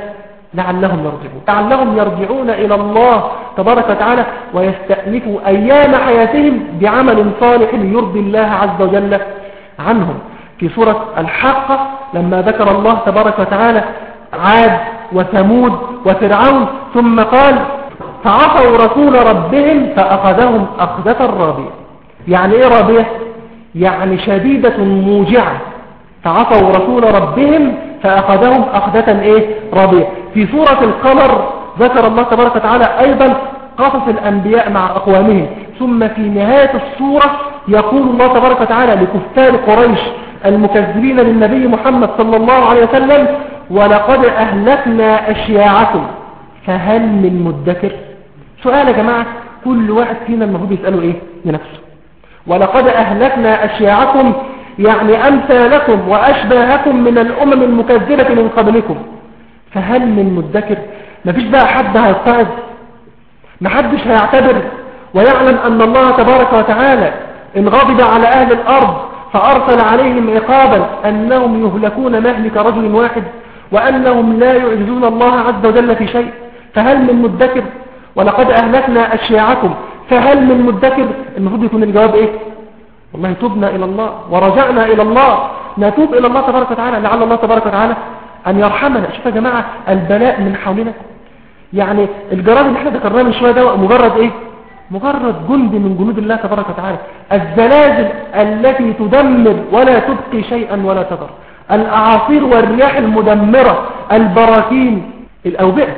لعلهم يرجعون إلى الله تبارك وتعالى ويستأنفوا أيام حياتهم بعمل صالح يرضي الله عز وجل عنهم. في سورة الحاقة لما ذكر الله تبارك وتعالى عاد وثمود وفرعون ثم قال فعصوا رسول ربهم فأخذهم أخذة رابية. يعني إيه رابية؟ يعني شديدة موجعة. فعصوا رسول ربهم فأخذهم أخذة رابية. في سورة القمر ذكر الله تبارك وتعالى أيضا قصص الأنبياء مع أقوامهم. ثم في نهاية السورة يقول الله تبارك وتعالى لكفار قريش المكذبين للنبي محمد صلى الله عليه وسلم ولقد أهلكنا أشياعكم فهل من مدكر. سؤال يا جماعة كل واحد فينا المفروض يسأله لنفسه. ولقد أهلكنا أشياعكم يعني أمثالكم وأشباهكم من الأمم المكذبة من قبلكم فهل من مدكر. مفيش بقى حد هيتعظ، محدش هيعتبر ويعلم أن الله تبارك وتعالى إن غضب على أهل الأرض فأرسل عليهم عقابا أنهم يهلكون مهلك رجل واحد وأنهم لا يعجزون الله عز وجل في شيء. فهل من مدكر؟ ولقد أهلكنا أشياعكم فهل من مدكر. المفروض يكون الجواب والله تبنا إلى الله ورجعنا إلى الله، نتوب إلى الله تبارك وتعالى لعل الله تبارك وتعالى أن يرحمنا. شوف يا جماعة البلاء من حولنا، يعني الجراد اللي احنا ذكرناه من شوية ده مجرد مجرد جند من جنود الله تبارك وتعالى. الزلازل التي تدمر ولا تبقي شيئا ولا تضر، الأعاصير والرياح المدمرة، البراكين، الأوبئة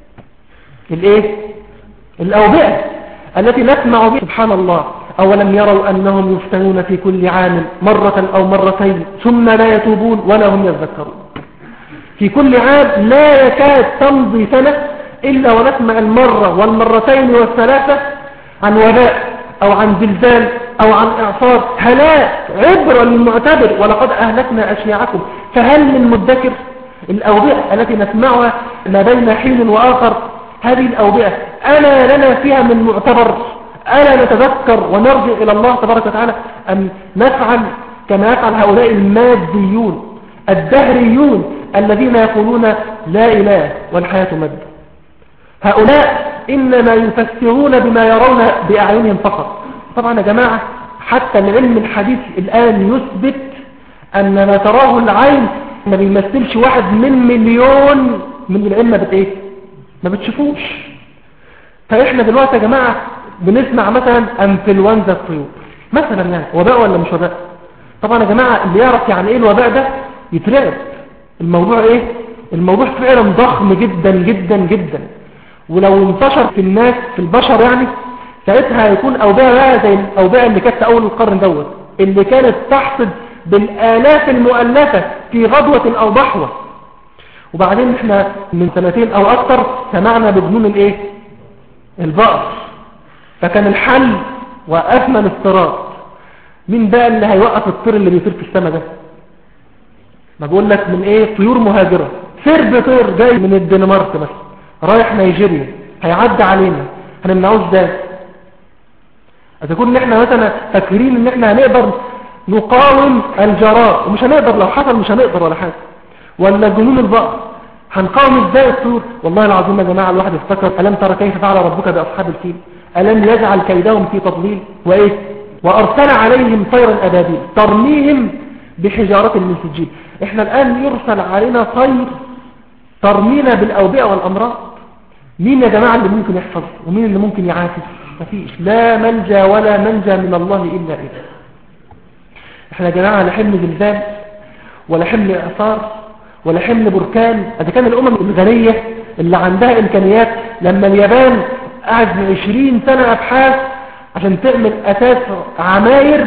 الأوبئة التي نسمع بها. سبحان الله، أولم يروا أنهم يفتنون في كل عام مرة أو مرتين ثم لا يتوبون ولا هم يذكرون. في كل عام لا يكاد تمضي سنة إلا ونسمع المرة والمرتين والثلاثة عن وباء أو عن زلزال أو عن إعصار، هلاك عبرة للمعتبر. ولقد أهلكنا أشياعكم فهل من مدكر. الأوبئة التي نسمعها ما بين حين وآخر، هذه الأوبئة ألا لنا فيها من معتبر؟ ألا نتذكر ونرجع إلى الله تبارك وتعالى أم نفعل كما يفعل هؤلاء الماديون الدهريون الذين يقولون لا إله والحياة مد؟ هؤلاء إنما يفسرون بما يرون بأعينهم فقط. طبعا يا جماعة حتى العلم الحديث الآن يثبت أن ما تراه العين ما بيمثلش 1 من مليون من العلم ما بتشوفوش. فإحنا دلوقتي يا جماعة بنسمع مثلا أنفلونزا الطيور مثلا، يعني وباء ولا مش وباء؟ طبعا يا جماعة اللي يعرف يعني إيه الوباء ده يترعب. الموضوع الموضوع فعلا ضخم جدا جدا جدا، ولو انتشر في الناس في البشر يعني ساعتها هيكون أوباء بقى زي الأوباء اللي كانت أول القرن دوت، اللي كانت تحصد بالآلاف المؤلفة في غضوة أو ضحوة. وبعدين احنا من 2 أو أكثر سمعنا بجنون البقر. فكان الحل وقفنا الافتراض، مين بقى اللي هيوقف الطير اللي بيطير في السماء ده؟ ما بقول لك من طيور مهاجرة. طير جاي من الدنمارك مثلا رايح نيجيريا هيعدي علينا، هنمنعوه ازاي؟ اذا كنا احنا مثلا فاكرين ان احنا هنقدر نقاوم الجراء، ومش هنقدر، لو حصل مش هنقدر ولا حاجة. ولا جنون البقر هنقاوم ازاي الطيور؟ والله العظيم يا جماعة الواحد افتكر ألم ترى كيف فعل ربك بأصحاب الفيل ألم يجعل كيدهم في تضليل وأرسل عليهم طيرا أبابيل ترميهم بحجارة من سجيل. احنا الآن يرسل علينا طير ترمينا بالأوبئة والأمراض. مين يا جماعة اللي ممكن يحفظ ومين اللي ممكن يعافي؟ مفيش، لا ملجأ ولا منجا من الله إلا إله. احنا يا جماعة لا حمل زلزال ولا حمل إعصار ولا حمل بركان. إذا كان الأمم الغنية اللي عندها إمكانيات، لما اليابان قعد 20 سنة أبحاث عشان تعمل أساس عماير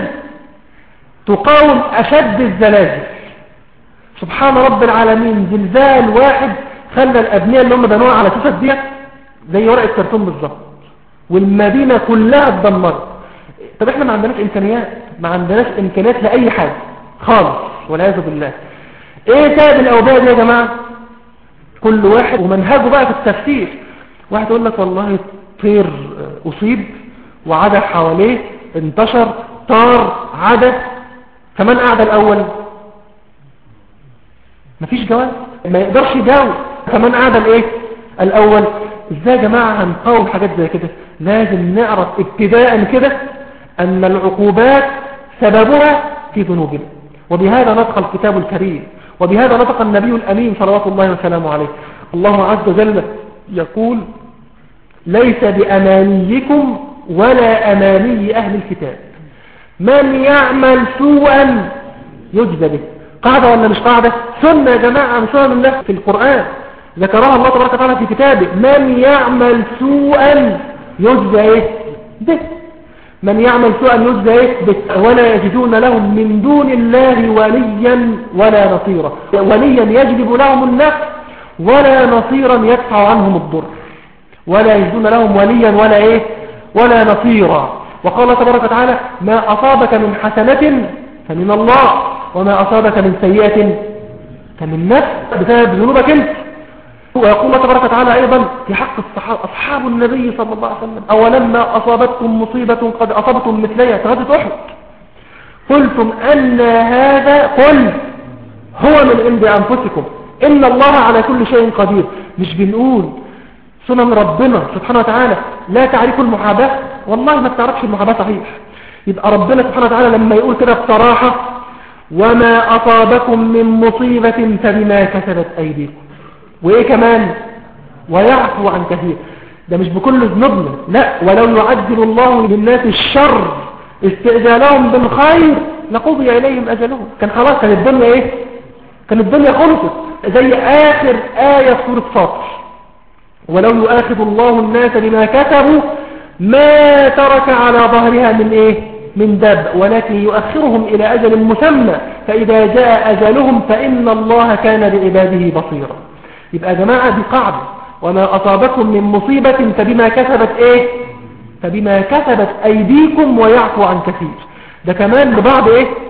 تقاوم أشد الزلازل، سبحان رب العالمين زلزال واحد خلى الأبنية اللي هم بنوها على أساسات دي زي ورق الكرتون بالظبط، والمدينة كلها اتدمرت. طب احنا ما عندناش إمكانيات، ما عندناش إمكانيات لأي حاجة خالص والعياذ بالله. ايه سبب الأوبئة دي يا جماعة؟ كل واحد ومنهجه بقى في التفسير. واحد يقول لك والله طير أصيب وعدى حواليه انتشر طار عدى كمان قاعدة الأول، مفيش جواز، ما يقدرش يجاوب كمان قاعدة الأول. ازاي يا جماعة هنقاوم حاجات زي كده؟ لازم نعرف ابتداء كده أن العقوبات سببها في ذنوبنا. وبهذا نطق الكتاب الكريم، وبهذا نطق النبي الأمين صلوات الله وسلامه عليه. الله عز وجل يقول ليس بأمانيكم ولا أماني أهل الكتاب من يعمل سوءا يجزى به. قاعدة ولا مش قاعدة؟ سنة يا جماعة من سنن الله في القرآن ذكرها الله تبارك وتعالى في كتابه. من يعمل سوءا يجزى به، من يعمل سوءا يجزى به، ولا يجدون لهم من دون الله وليا ولا نصيرا. وليا يجلب لهم النفع ولا نصيرا يدفع عنهم الضر، ولا يجدون لهم وليا ولا نصيرا. وقال تبارك وتعالى ما أصابك من حسنة فمن الله وما أصابك من سيئة فمن نفس بسبب ذنوبك انت. ويقول الله تبارك وتعالى أيضا في حق أصحاب النبي صلى الله عليه وسلم أولما أصابتكم مصيبة قد أصابتم مثلها شهادة أحد قلتم أن هذا قل هو من عند أنفسكم إن الله على كل شيء قدير. مش بنقول سنن ربنا سبحانه وتعالى لا تعرف المحاباة؟ والله ما تعرفش المحاباة صحيح. يبقى ربنا سبحانه وتعالى لما يقول كده بصراحة وما أصابكم من مصيبة فبما كسبت أيديكم، وإيه كمان ويعفو عن كثير. ده مش بكل ذنوبنا، لا، ولو يعجل الله للناس الشر استئجالهم بالخير لقضي إليهم أجلهم. كان خلاص، كان الدنيا كان الدنيا خلصت. زي آخر آية في سورة فاطر ولو يؤاخذ الله الناس بما كسبوا ما ترك على ظهرها من داب ولكن يؤخرهم إلى أجل مسمى فإذا جاء أجلهم فإن الله كان بعباده بصيرا. يبقى يا جماعة دي قاعدة، وما أصابكم من مصيبة فبما كسبت فبما كسبت أيديكم ويعفو عن كثير. ده كمان ببعض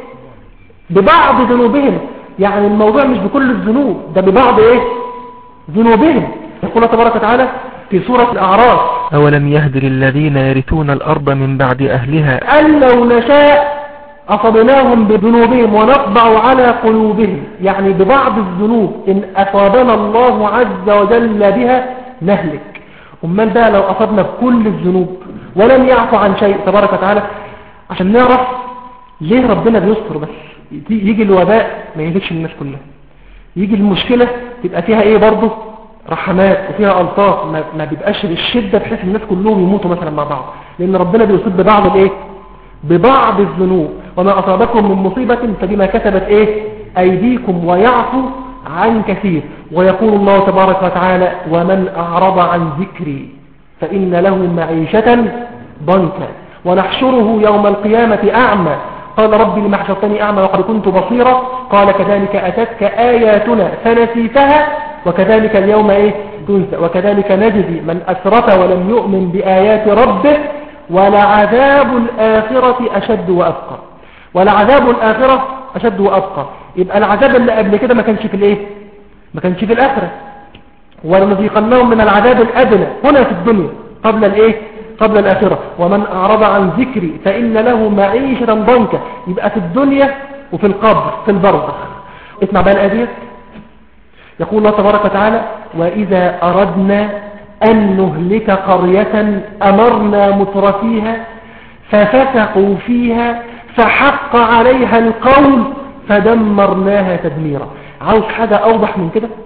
ببعض ذنوبهم، يعني الموضوع مش بكل الذنوب، ده ببعض ذنوبهم. يقول تبارك وتعالى في سورة الأعراف أولم يهد للذين يرثون الأرض من بعد أهلها أن لو نشاء أصبناهم بذنوبهم ونطبع على قلوبهم. يعني ببعض الذنوب إن أصابنا الله عز وجل بها نهلك، امال بقى لو اصبنا بكل الذنوب ولم يعفو عن شيء تبارك وتعالى؟ عشان نعرف ليه ربنا بيستر بس. يجي الوباء ما يهلكش الناس كلها، يجي المشكلة تبقى فيها ايه برضه رحمات وفيها ألطاف، ما بيبقاش الشدة بحيث الناس كلهم يموتوا مثلا مع بعض، لأن ربنا بيصيب ببعض الايه ببعض الذنوب. وما أصابكم من مصيبة فبما كسبت ايه أيديكم ويعفو عن كثير. ويقول الله تبارك وتعالى ومن أعرض عن ذكري فإن له معيشة ضنكا ونحشره يوم القيامة أعمى قال ربي لما حشرتني أعمى وقد كنت بصيرا قال كذلك أتتك آياتنا فنسيتها وكذلك اليوم تنسى وكذلك نجزي من أسرف ولم يؤمن بآيات ربه ولعذاب الآخرة أشد وأبقى. ولعذاب الآخرة أشد وأبقى. يبقى العذاب اللي قبل كده ما كانش في ما كانش في الآخرة. ولنذيقنهم من العذاب الأدنى هنا في الدنيا قبل الآخرة. ومن أعرض عن ذكري فإن له معيشة ضنكا. يبقى في الدنيا وفي القبر في البرزخ. اسمع بقى الآية. يقول الله تبارك وتعالى وإذا أردنا أن نهلك قرية أمرنا مترفيها ففسقوا فيها فحق عليها القول فدمرناها تدميرا. عاوز حاجة أوضح من كده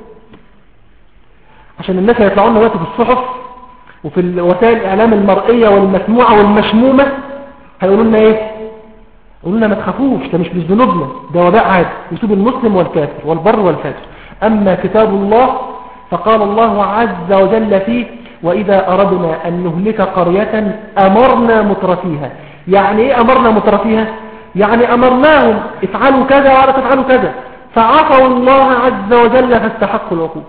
عشان الناس يطلعون دلوقتي في الصحف وفي وسائل الإعلام المرئية والمسموعة والمشمومة هيقولوا لنا يقولوا لنا ما تخافوش، ده مش بذنوبنا، ده وباء عادي يصيب المسلم والكافر والبر والفاجر. أما كتاب الله فقال الله عز وجل فيه وإذا أردنا أن نهلك قرية أمرنا مترفيها. يعني إيه أمرنا مترفيها؟ يعني أمرناهم افعلوا كذا ولا تفعلوا كذا فعصوا الله عز وجل فاستحقوا العقوبة.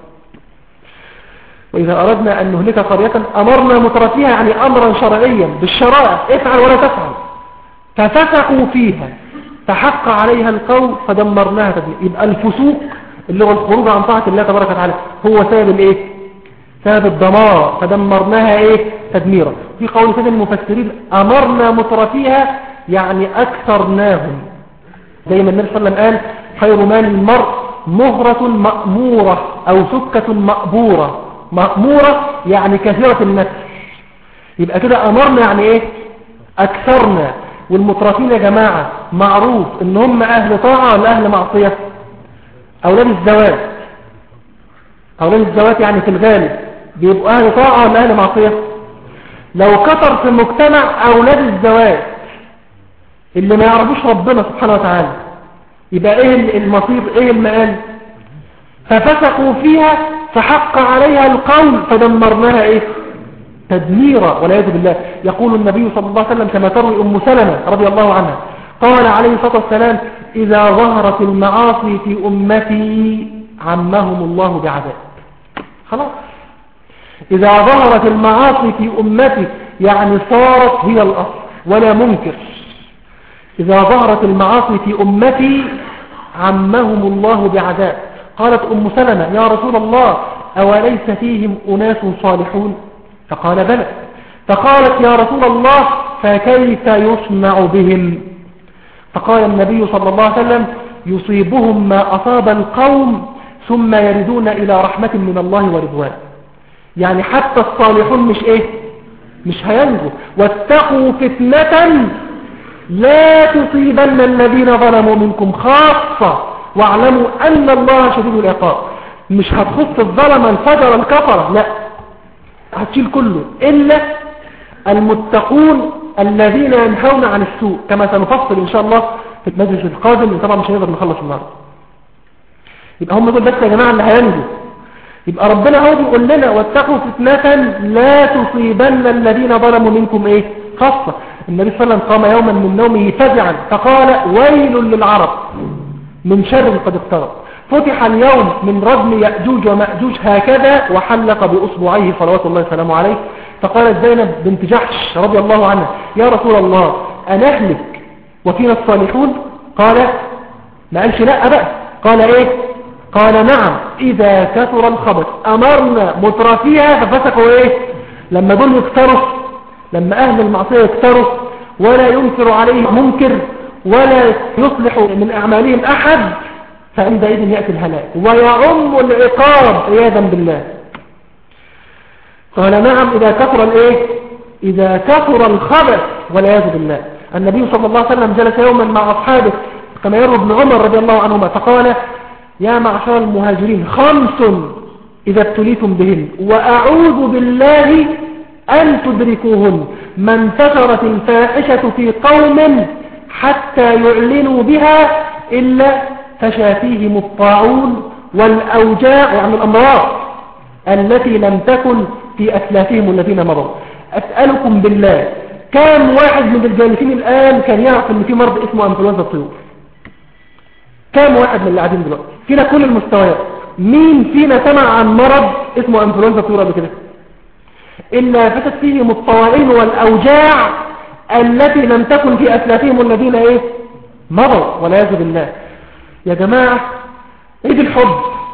وإذا أردنا أن نهلك قرية أمرنا مترفيها يعني أمرا شرعيا بالشرائع افعل ولا تفعل ففسقوا فيها فحق عليها القول فدمرناها تدميرا. يبقى الفسوق اللي هو الخروج عن طاعة الله تبارك وتعالى هو سبب سبب الدمار فدمرناها تدميرا. في قول سيد المفسرين أمرنا مترفيها يعني أكثرناهم زي ما النبي صلى الله عليه وسلم قال خير مال المرء مهرة مأمورة أو سكة مأبورة. مأمورة يعني كثيرة النفس. يبقى كده أمرنا يعني أكثرنا. والمترفين يا جماعة معروف إن هم أهل طاعة ولا أهل معصية؟ أولاد الزوات يعني في الغالب بيبقوا أهل طاعة ولا أهل معصية؟ لو كثر في المجتمع أولاد الزوات اللي ما يعرفوش ربنا سبحانه وتعالى يبقى المصير المآل؟ ففسقوا فيها فحق عليها القول فدمرناها تدميرا والعياذ بالله. يقول النبي صلى الله عليه وسلم كما تروي أم سلمة رضي الله عنها قال عليه الصلاة والسلام إذا ظهرت المعاصي في أمتي عمهم الله بعذاب. خلاص إذا ظهرت المعاصي في أمتي يعني صارت هي الأصل ولا منكر. إذا ظهرت المعاصي في أمتي عمهم الله بعذاب. قالت أم سلمة يا رسول الله أوليس فيهم أناس صالحون؟ فقال بلى. فقالت يا رسول الله فكيف يصنع بهم؟ فقال النبي صلى الله عليه وسلم يصيبهم ما أصاب القوم ثم يردون إلى رحمة من الله ورضوان. يعني حتى الصالحون مش هينجوا. واتقوا فتنة لا تصيبن الذين ظلموا منكم خاصة واعلموا أن الله شديد العقاب. مش هتخص الظلم الفجر الكفر، لا، هتشيل كله إلا المتقون الذين ينهون عن السوء كما سنفصل إن شاء الله في المجلس القادم. طبعا مش هنقدر نخلص النهارده. يبقى هم دول بس يا جماعة اللي هينجوا. يبقى ربنا هو بيقول لنا واتقوا فتنة لا تصيبن الذين ظلموا منكم خاصة. النبي صلى الله عليه وسلم قام يوما من نومه فزعا فقال ويل للعرب من شر قد اقترب. فتح اليوم من ردم يأجوج ومأجوج هكذا وحلق بأصبعيه صلوات الله وسلامه عليه. فقالت زينب بنت جحش رضي الله عنها يا رسول الله أنهلك وفينا الصالحون؟ قال ما قالش لا بقى، قال قال نعم إذا كثر الخبث أمرنا مترفيها ففسقوا لما دول يكثروا، لما أهل المعصية يكثروا ولا ينكر عليه منكر ولا يصلح من أعمالهم أحد فعندئذ يأتي الهلاك ويعم العقاب عياذا بالله. قال نعم إذا كثر الايه؟ إذا كثر الخبث والعياذ بالله. النبي صلى الله عليه وسلم جلس يوما مع أصحابه كما يروي ابن عمر رضي الله عنهما فقال يا معشر المهاجرين 5 إذا ابتليتم بهن وأعوذ بالله أن تدركوهن ما انتشرت الفاحشة في قوم حتى يعلنوا بها إلا فشى فيهم الطاعون والأوجاع وعن الأمراض التي لم تكن في أسلافهم الذين مضوا. أسألكم بالله كم واحد من الجالسين الآن كان يعرف أن في مرض اسمه أنفلونزا الطيور؟ كم واحد من اللي قاعدين دلوقتي كده كل المستويات؟ مين فينا سمع عن مرض اسمه أنفلونزا الطيور قبل كده؟ إلا فتت فيهم الطوائل والأوجاع التي لم تكن في أسلافهم الذين إيه؟ مضوا والعياذ بالله. يا جماعة عيد الحب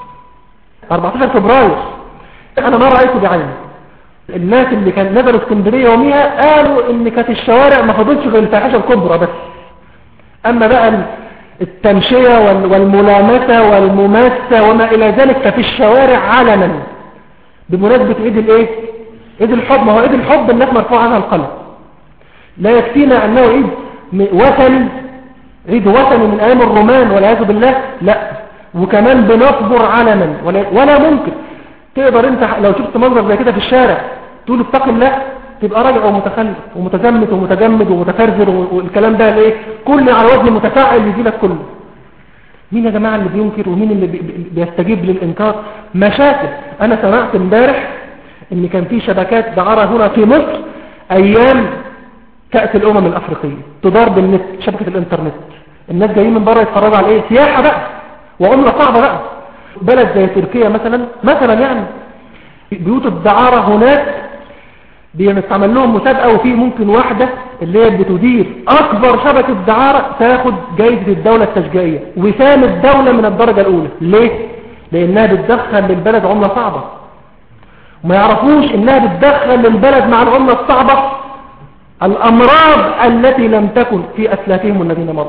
14 فبراير أنا ما رأيته بعيني. الناس اللي كان نزلوا اسكندرية يوميها قالوا إن كانت الشوارع ما فضلش غير الفاحشة الكبرى بس. أما بقى التمشية والملامسة والمماسة وما إلى ذلك ففي الشوارع علنا بمناسبة عيد الإيه؟ عيد الحب. ما هو عيد الحب الناس مرفوع عنها القلم. لا يكفينا أنه عيد وثني، عيد وثني من أيام الرومان والعياذ بالله، لا وكمان بنصبر علنا ولا ممكن تقدر انت لو شفت منظر زي كده في الشارع تقول اتق الله تبقى راجع ومتخلف ومتزمت ومتجمد ومتفرزر والكلام ده ليه كل على وزن متفاعل يجي لك كله. مين يا جماعة اللي بينكر ومين اللي بيستجيب للإنكار؟ مشاكل. أنا سمعت امبارح ان كان في شبكات دعارة هنا في مصر ايام كأس الأمم الأفريقية تدار بالنت، شبكة الانترنت. الناس جايين من بره يتفرجوا على ايه؟ سياحة بقى وعملة صعبة بقى. بلد زي تركيا مثلا يعني بيوت الدعارة هناك بيستعمل لهم مسابقة وفي ممكن واحدة اللي هي بتدير أكبر شبكة دعارة تاخد جايزة الدولة التشجيعية وسام الدولة من الدرجة الأولى. ليه؟ لأنها بتدخل للبلد عملة صعبة وما يعرفوش إنها بتدخل للبلد مع العملة الصعبة الأمراض التي لم تكن في أسلافهم الذين مضوا.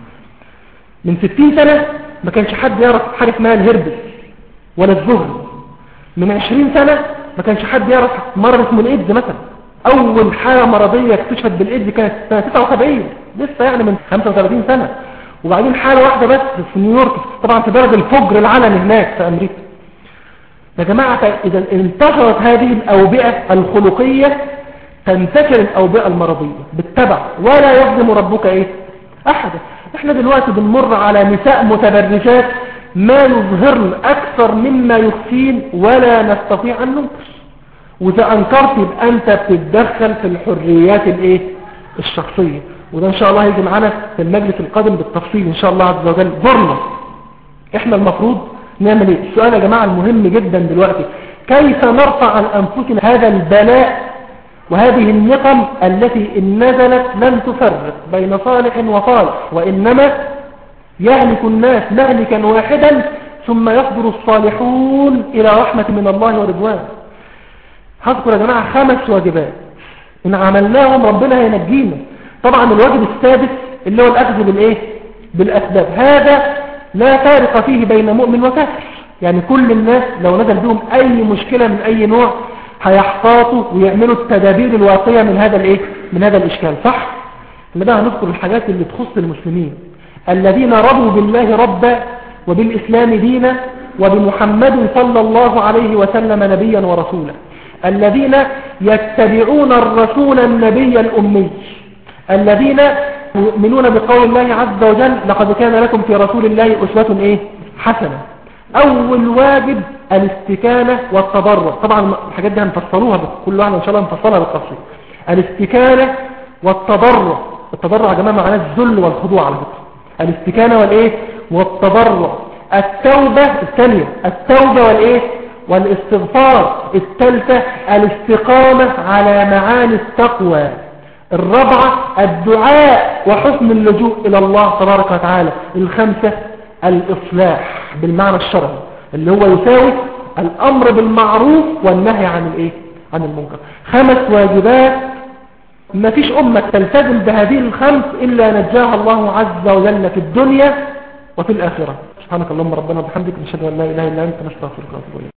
من 60 سنة ما كانش حد يعرف حاجة اسمها الهربس ولا الزهر. من 20 سنة ما كانش حد يعرف مرض اسمه الإيدز مثلا. أول حالة مرضية اكتشفت بالإيدز كانت سنة 79 لسه يعني من 35 سنة. وبعدين حالة واحدة بس في نيويورك طبعا في بلد الفجر العلني هناك في أمريكا. يا جماعة إذا انتشرت هذه الأوبئة الخلقية تنتشر الأوبئة المرضية بالتبع ولا يظلم ربك إيه أحدا. احنا دلوقتي بنمر على نساء متبرجات ما يظهرن أكثر مما يخفين ولا نستطيع أن ننكر. وإذا أنكرت يبقى أنت بتتدخل في الحريات الإيه الشخصية. وده إن شاء الله هيجي معانا في المجلس القادم بالتفصيل إن شاء الله عز وجل. ظهرنا احنا المفروض نعمل ايه؟ السؤال يا جماعة المهم جدا دلوقتي كيف نرفع عن أنفسنا هذا البلاء وهذه النقم التي إن نزلت لن تفرق بين صالح وطالح وإنما يهلك الناس مهلكا واحدا ثم يصدر الصالحون إلى رحمة من الله ورضوان. هذكر يا جماعة 5 واجبات إن عملناهم ربنا هينجينا. طبعا الواجب السادس اللي هو الأخذ بالإيه بالأسباب. هذا لا فارق فيه بين مؤمن وكافر. يعني كل الناس لو نزل بهم أي مشكلة من أي نوع هيحتاطوا ويعملوا التدابير الواقية من هذا الايه من هذا الاشكال. صح؟ اللي بقى هنذكر الحاجات اللي تخص المسلمين الذين رضوا بالله ربا وبالإسلام دينا وبمحمد صلى الله عليه وسلم نبيا ورسولا، الذين يتبعون الرسول النبي الأمي، الذين يؤمنون بقول الله عز وجل لقد كان لكم في رسول الله أسوة حسنة. أول واجب الاستكانة والتضرع. طبعا الحاجات دي هنفصلوها كل واحدة إن شاء الله هنفصلها بالتفصيل. الاستكانة والتضرع. التضرع يا جماعة معناه الذل والخضوع على فكرة. الاستكانة والتضرع. التوبة الثانية التوبة والاستغفار. الثالثة الاستقامة على معاني التقوى. الرابعة الدعاء وحسن اللجوء إلى الله تبارك وتعالى. الخامسة الإصلاح بالمعنى الشرعي اللي هو يساوي الأمر بالمعروف والنهي عن المنكر. 5 واجبات ما فيش أمة تلتزم بهذه ال5 إلا نجاها الله عز وجل في الدنيا وفي الآخرة. سبحانك اللهم ربنا وبحمدك نشهد أن لا إله إلا أنت نستغفرك ونتوب إليك.